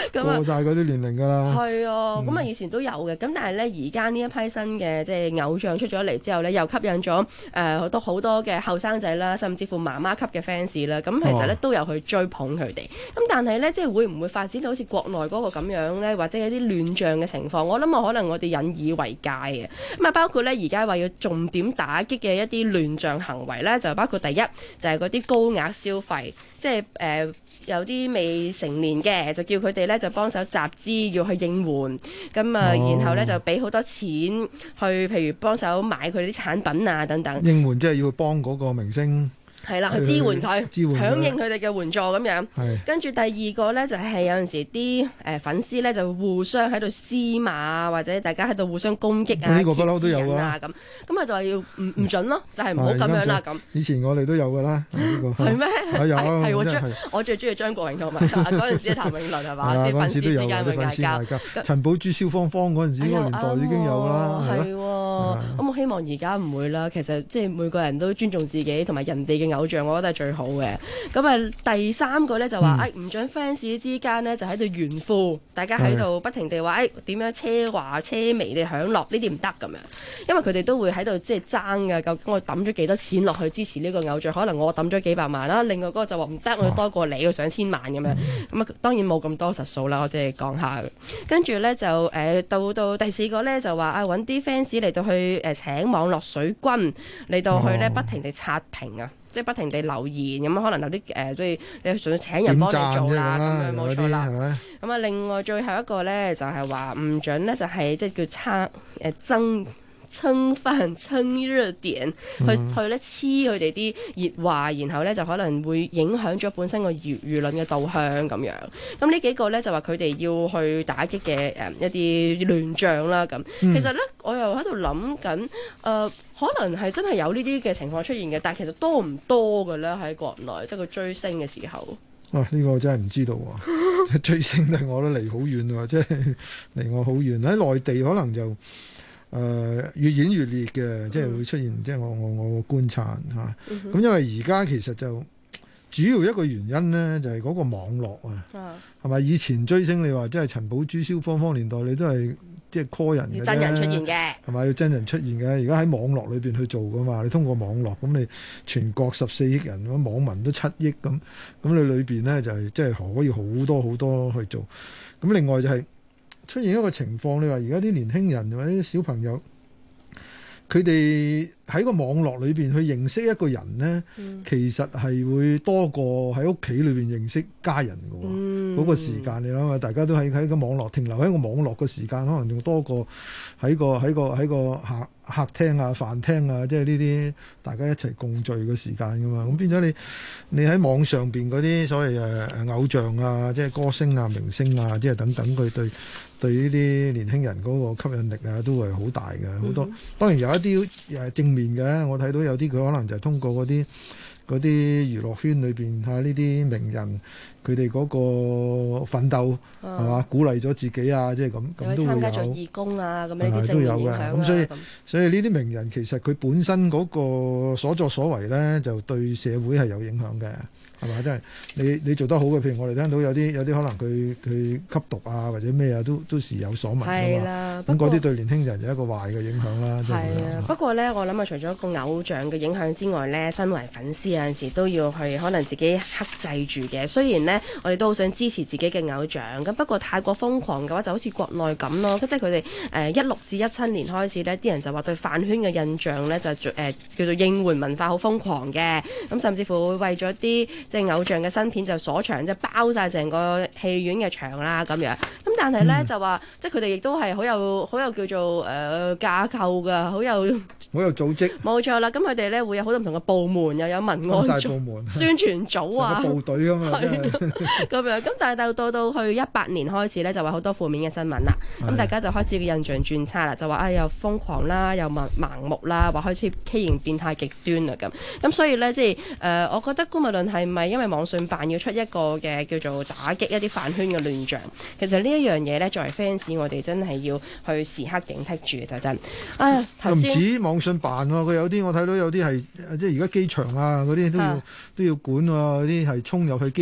Speaker 12: 過晒嗰啲年齡㗎啦。
Speaker 11: 係啊，咁啊以前都有嘅，咁但係咧而家呢一批新嘅即係偶像出咗嚟之後咧，又吸引咗好多嘅後生仔啦，甚至乎媽媽級嘅 fans 啦，咁其實咧都有去追捧佢哋。咁但係咧，即係會唔會發展到好似國內嗰個咁樣咧，或者有啲亂象嘅情況？我諗可能我哋引以為戒嘅。咁啊，包括咧而家話要重點打擊嘅一啲亂象行為咧，就包括第一就係嗰啲高額消費，即係有啲未成年嘅就叫佢哋咧就幫手集資要去應援，咁啊然後咧就俾好多錢去，譬如幫手買佢啲產品啊等等。
Speaker 12: 應援即係要幫嗰個明星。
Speaker 11: 係啦，去支援佢，響應佢哋嘅援助咁樣。跟住第二個呢，就係有陣時啲粉絲呢，就互相喺度撕罵，或者大家喺度互相攻擊啊、
Speaker 12: 呢個不嬲都有㗎
Speaker 11: 啊咁啊就係要唔準咯，就係唔好咁樣啦咁。
Speaker 12: 以前我哋都有㗎啦，呢個
Speaker 11: 係咩？
Speaker 12: 有
Speaker 11: 我最中意張國榮同埋嗰陣時譚詠麟係嘛？啲粉絲之間嘅嗌交。
Speaker 12: 陳寶珠、蕭芳芳嗰陣時嗰個年代已經有啦。
Speaker 11: 係喎，咁我希望而家唔會啦。其實即係每個人都尊重自己同埋人哋嘅偶像，我覺得係最好嘅。咁啊，第三個咧就話，唔準 fans 之間咧就喺度炫富，大家喺度不停地話，點樣奢華奢靡地享樂，呢啲唔得咁樣。因為佢哋都會喺度即係爭嘅，究竟我抌咗幾多錢落去支持呢個偶像？可能我抌咗幾百萬啦，另外嗰個就話唔得，我要多過你，要上千萬咁樣。咁啊，當然冇咁多實數啦，我即係講下。跟住咧就到第四個咧就話揾啲 fans 嚟到去請網絡水軍嚟到去咧不停地刷屏啊！即係不停地留言咁，可能有啲即係你想請人幫你做啦，咁樣冇錯啦。咁啊，另外最後一個咧就係話唔準咧，就係即係叫蹭飯蹭熱點，去咧黐佢哋啲熱話，然後咧就可能會影響咗本身個輿論嘅導向咁樣。咁呢幾個咧就話佢哋要去打擊嘅一啲亂象啦。咁其實咧我又喺度諗緊可能係真係有呢啲嘅情況出現嘅，但係其實多唔多嘅咧喺國內，即係佢追星嘅時候。
Speaker 12: 呢個真係唔知道喎，追星對我都離好遠喎，即係離我好遠。喺內地可能就越演越烈嘅，即係會出現，即係我觀察嚇。咁因為而家其實就主要一個原因咧，就係嗰個網絡啊，係咪？以前追星你話即係陳寶珠、蕭芳芳年代，你都係即係 call 人嘅啫，
Speaker 11: 要真人出現嘅，
Speaker 12: 係咪？要真人出現嘅。而家喺網絡裏邊去做噶嘛，你通過網絡，咁你全國14億人，咁網民都7億咁你裏邊咧就係即係可以好多去做。咁另外就係出現一個情況，你話而家啲年輕人或者啲小朋友，佢哋喺個網絡裏邊去認識一個人呢，其實係會多過喺屋企裏邊認識家人嘅喎。嗰個時間你諗下，大家都喺個網絡停留喺個網絡嘅時間，可能仲多過喺個客廳啊、飯廳啊，即係呢啲大家一齊共聚嘅時間噶嘛。咁變咗你喺網上邊嗰啲所謂偶像啊，即係歌星啊、明星啊，即係等等，佢對呢啲年輕人嗰個吸引力啊，都係好大嘅。好多當然有一啲正面嘅，我睇到有啲佢可能就係通過嗰啲娛樂圈裏邊呢啲名人佢哋嗰個奮鬥係嘛，鼓勵咗自己啊，即係咁都會有。參加做義工啊，咁呢啲正面影響啊。咁所以呢啲名人其實佢本身嗰個所作所為咧，就對社會係有影響嘅。係嘛？即係你做得好嘅，譬如我哋聽到有啲可能佢吸毒啊或者咩啊，都時有所聞㗎嘛。係啦，咁嗰啲對年輕人有一個壞嘅影響啦。係啊，
Speaker 11: 不過咧，我諗啊，除咗個偶像嘅影響之外咧，身為粉絲有陣時都要去可能自己克制住嘅。雖然咧，我哋都好想支持自己嘅偶像，咁不過太過瘋狂嘅話，就好似國內咁咯。即係佢哋16至17年開始咧，啲人就話對飯圈嘅印象咧就叫做應援文化好瘋狂嘅。咁甚至乎會為咗啲即係偶像嘅新片就鎖場，即係包晒成個戲院嘅場啦咁樣。咁但係咧就話，即係佢哋亦都係好有叫做架構㗎，好有
Speaker 12: 組織。
Speaker 11: 冇錯啦，咁佢哋咧會有好多唔同嘅部門，又有文案組、宣傳組啊，
Speaker 12: 成個部隊咁嘛。
Speaker 11: 咁樣。咁但係到去18年開始咧，就話好多負面嘅新聞啦。咁大家就開始嘅印象轉差啦，就話又瘋狂啦，又盲目啦，話開始畸形變態極端啦咁。咁所以咧，即係我覺得姑勿論係咪因為網信辦要出一個嘅叫做打擊一啲飯圈嘅亂象，其實呢一樣嘢咧，作為 fans 我哋真係要去時刻警惕住就真。頭先唔
Speaker 12: 止網信辦喎，佢有啲我睇到有啲係即係而家機場啊嗰啲都要管喎，嗰啲係衝入去機場啊，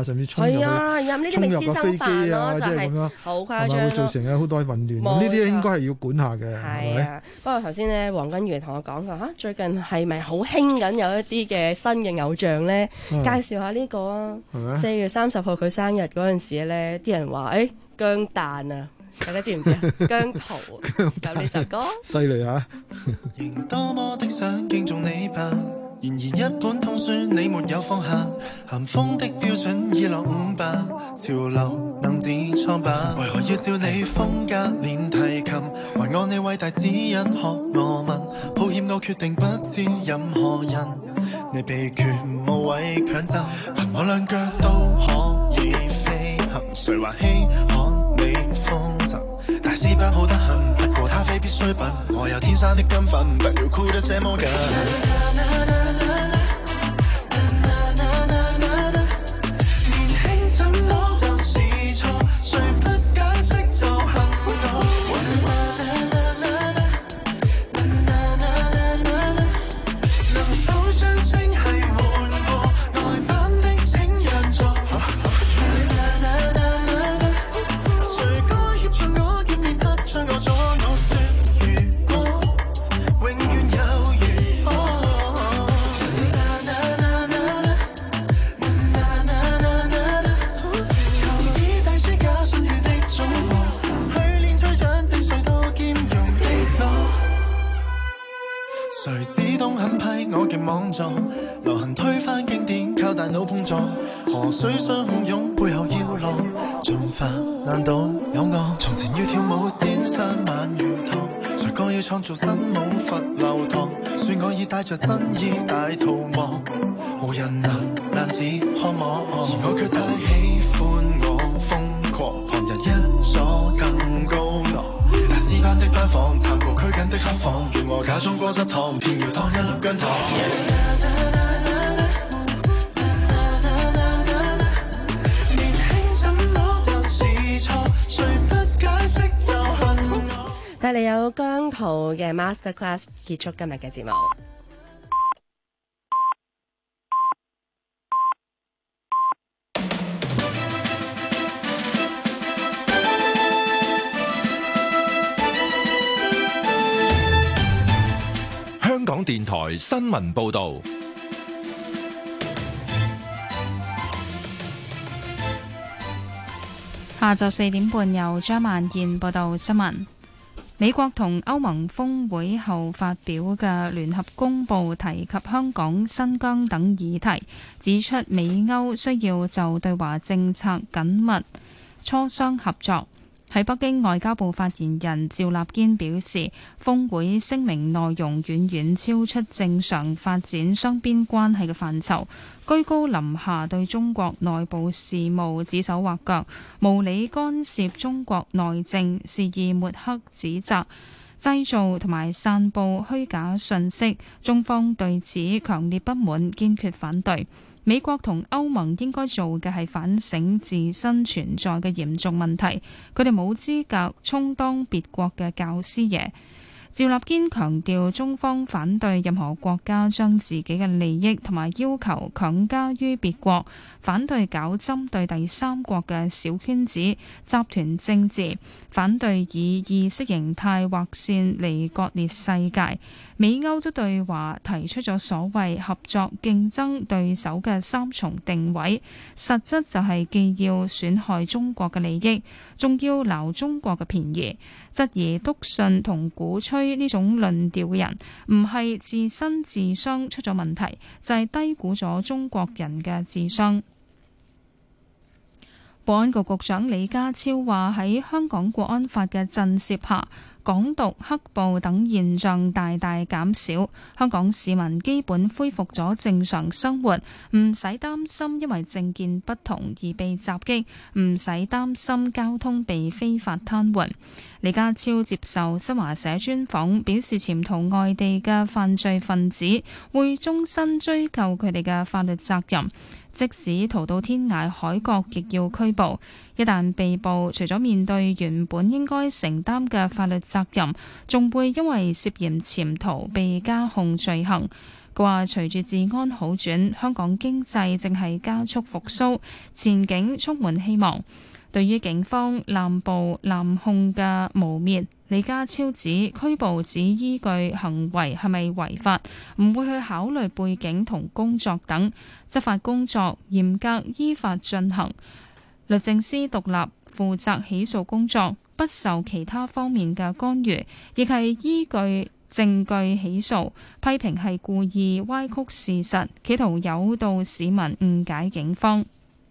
Speaker 12: 啊，甚至衝入個飛機啊，即係咁樣，
Speaker 11: 好誇張咯，
Speaker 12: 會造成好多混亂。呢啲應該係要管下嘅，係咪？
Speaker 11: 不過頭先咧，黃君如同我講過最近係咪好興緊有一啲嘅新嘅偶像咧？介紹下呢個啊，4月30號佢生日嗰陣時咧，啲人話姜誕啊！大家知唔知啊？姜濤有呢首歌，
Speaker 12: 犀利啊！
Speaker 13: 仍多麼的想敬重你吧，然而一本通書你沒有放下，咸豐的標準已落伍吧，潮流能自創吧，為何要笑你風格練提琴，還按你偉大指引學我問，抱歉我決定不知任何人，你被權無謂強就，憑我兩腳都可以飛行，誰還稀罕你風塵，大師班好得很，不過他非必須笨，我有天生的根分，不要箍得這麼緊。年輕怎麼就是錯，誰不解釋就恨我。能否將聲係換過，內版的請讓座。誰只懂狠批我極莽撞，流行推翻經典靠大腦碰撞，河水相洶湧背後要浪，進化難道有我？從前要跳舞先上萬魚堂，誰講要創造新舞佛流堂，算我已帶着新衣大逃亡，無人難自看我，而我卻太喜歡我瘋狂，旁人一所更高昂，大師班的班房撐過拘謹的黑房，願我假裝果汁糖，偏要當一粒薑糖。年輕怎麼就是錯，誰不解釋就恨我。
Speaker 11: 帶嚟有姜濤嘅 Masterclass 結束今日嘅節目。
Speaker 14: 香港電台新聞報導，
Speaker 1: 下晝4點半由張萬燕報道新聞。美國同歐盟峰會後發表嘅聯合公報提及香港、新疆等議題，指出美歐需要就對華政策緊密磋商合作。喺北京，外交部發言人趙立堅表示，峰會聲明內容遠遠超出正常發展雙邊關係嘅範疇，居高臨下對中國內部事務指手畫腳，無理干涉中國內政，肆意抹黑指責，製造同埋散佈虛假信息。中方對此強烈不滿，堅決反對。美國同歐盟應該做嘅係反省自身存在嘅嚴重問題，佢哋冇資格充當別國嘅教師爺。趙立堅強調，中方反對任何國家將自己嘅利益同埋要求強加於別國，反對搞針對第三國嘅小圈子集團政治，反對以意識形態劃線嚟割裂世界。美歐都對華提出咗所謂合作競爭對手嘅三重定位，實質就係既要損害中國嘅利益，仲要撈中國嘅便宜。質疑篤信同鼓吹呢種論調嘅人，唔係自身智商出咗問題，就係低估咗中國人嘅智商。保安局局長李家超話，喺香港國安法嘅震懾下，港獨、黑暴等現象大大減少，香港市民基本恢復咗正常生活，唔使擔心因為政見不同而被襲擊，唔使擔心交通被非法癱瘓。李家超接受新華社專訪，表示潛逃外地嘅犯罪分子會終身追究佢哋嘅法律責任，即使逃到天涯海角，亦要拘捕。一旦被捕，除咗面對原本應該承擔嘅法律責任，仲會因為涉嫌潛逃被加控罪行。 佢話隨住治安好轉，香港經濟正係加速復甦，前景充滿希望。對於警方濫捕濫控嘅誣衊，李家超指拘捕只依據行為係咪違法，唔會去考慮背景同工作等，執法工作嚴格依法進行。律政司獨立負責起訴工作，不受其他方面嘅干預，亦係依據證據起訴，批評係故意歪曲事實，企圖誘導市民誤解警方。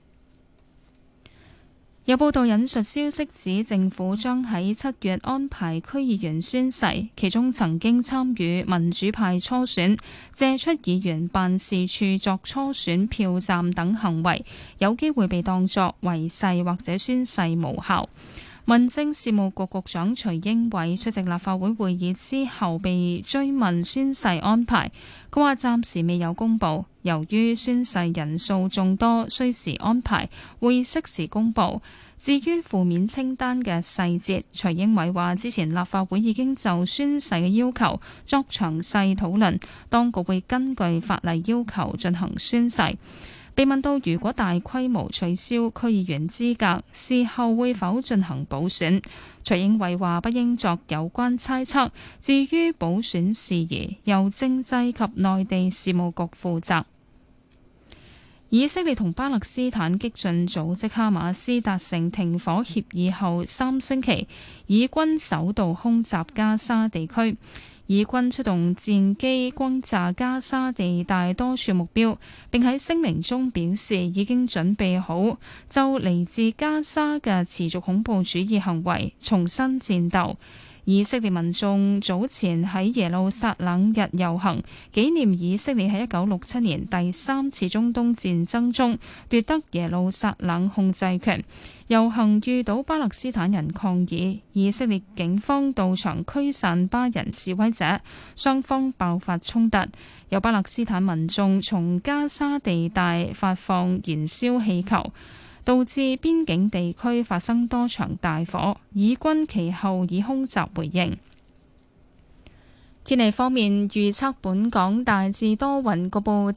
Speaker 1: 有報道引述消息指，政府將喺7月安排區議員宣誓，其中曾經參與民主派初選、借出議員辦事處作初選票站等行為，有機會被當作違誓或者宣誓無效。民政事務局局長徐英偉出席立法會會議之後被追問宣誓安排，佢話暫時未有公佈，由於宣誓人數眾多，需時安排，會適時公佈。至於負面清單嘅細節，徐英偉話之前立法會已經就宣誓嘅要求作詳細討論，當局會根據法例要求進行宣誓。被問到如果大規模取消區議員資格，事後會否進行補選，徐英偉話不應作有關猜測。至於補選事宜，由政制及內地事務局負責。以色列同巴勒斯坦激進組織哈馬斯達成停火協議後3星期，以軍首度空襲加沙地區。以軍出動戰機轟炸加沙地帶多處目標，並喺聲明中表示已經準備好就嚟自加沙嘅持續恐怖主義行為重新戰鬥。以色列民眾早前喺耶路撒冷日遊行，紀念以色列喺1967年第3次中東戰爭中奪得耶路撒冷控制權。遊行遇到巴勒斯坦人抗議，以色列警方到場驅散巴人示威者，雙方爆發衝突。有巴勒斯坦民眾從加沙地帶發放燃燒氣球，導致邊境地區發生多場大火，以軍其後以空襲回應。天氣方面預測，本港大致多雲，局部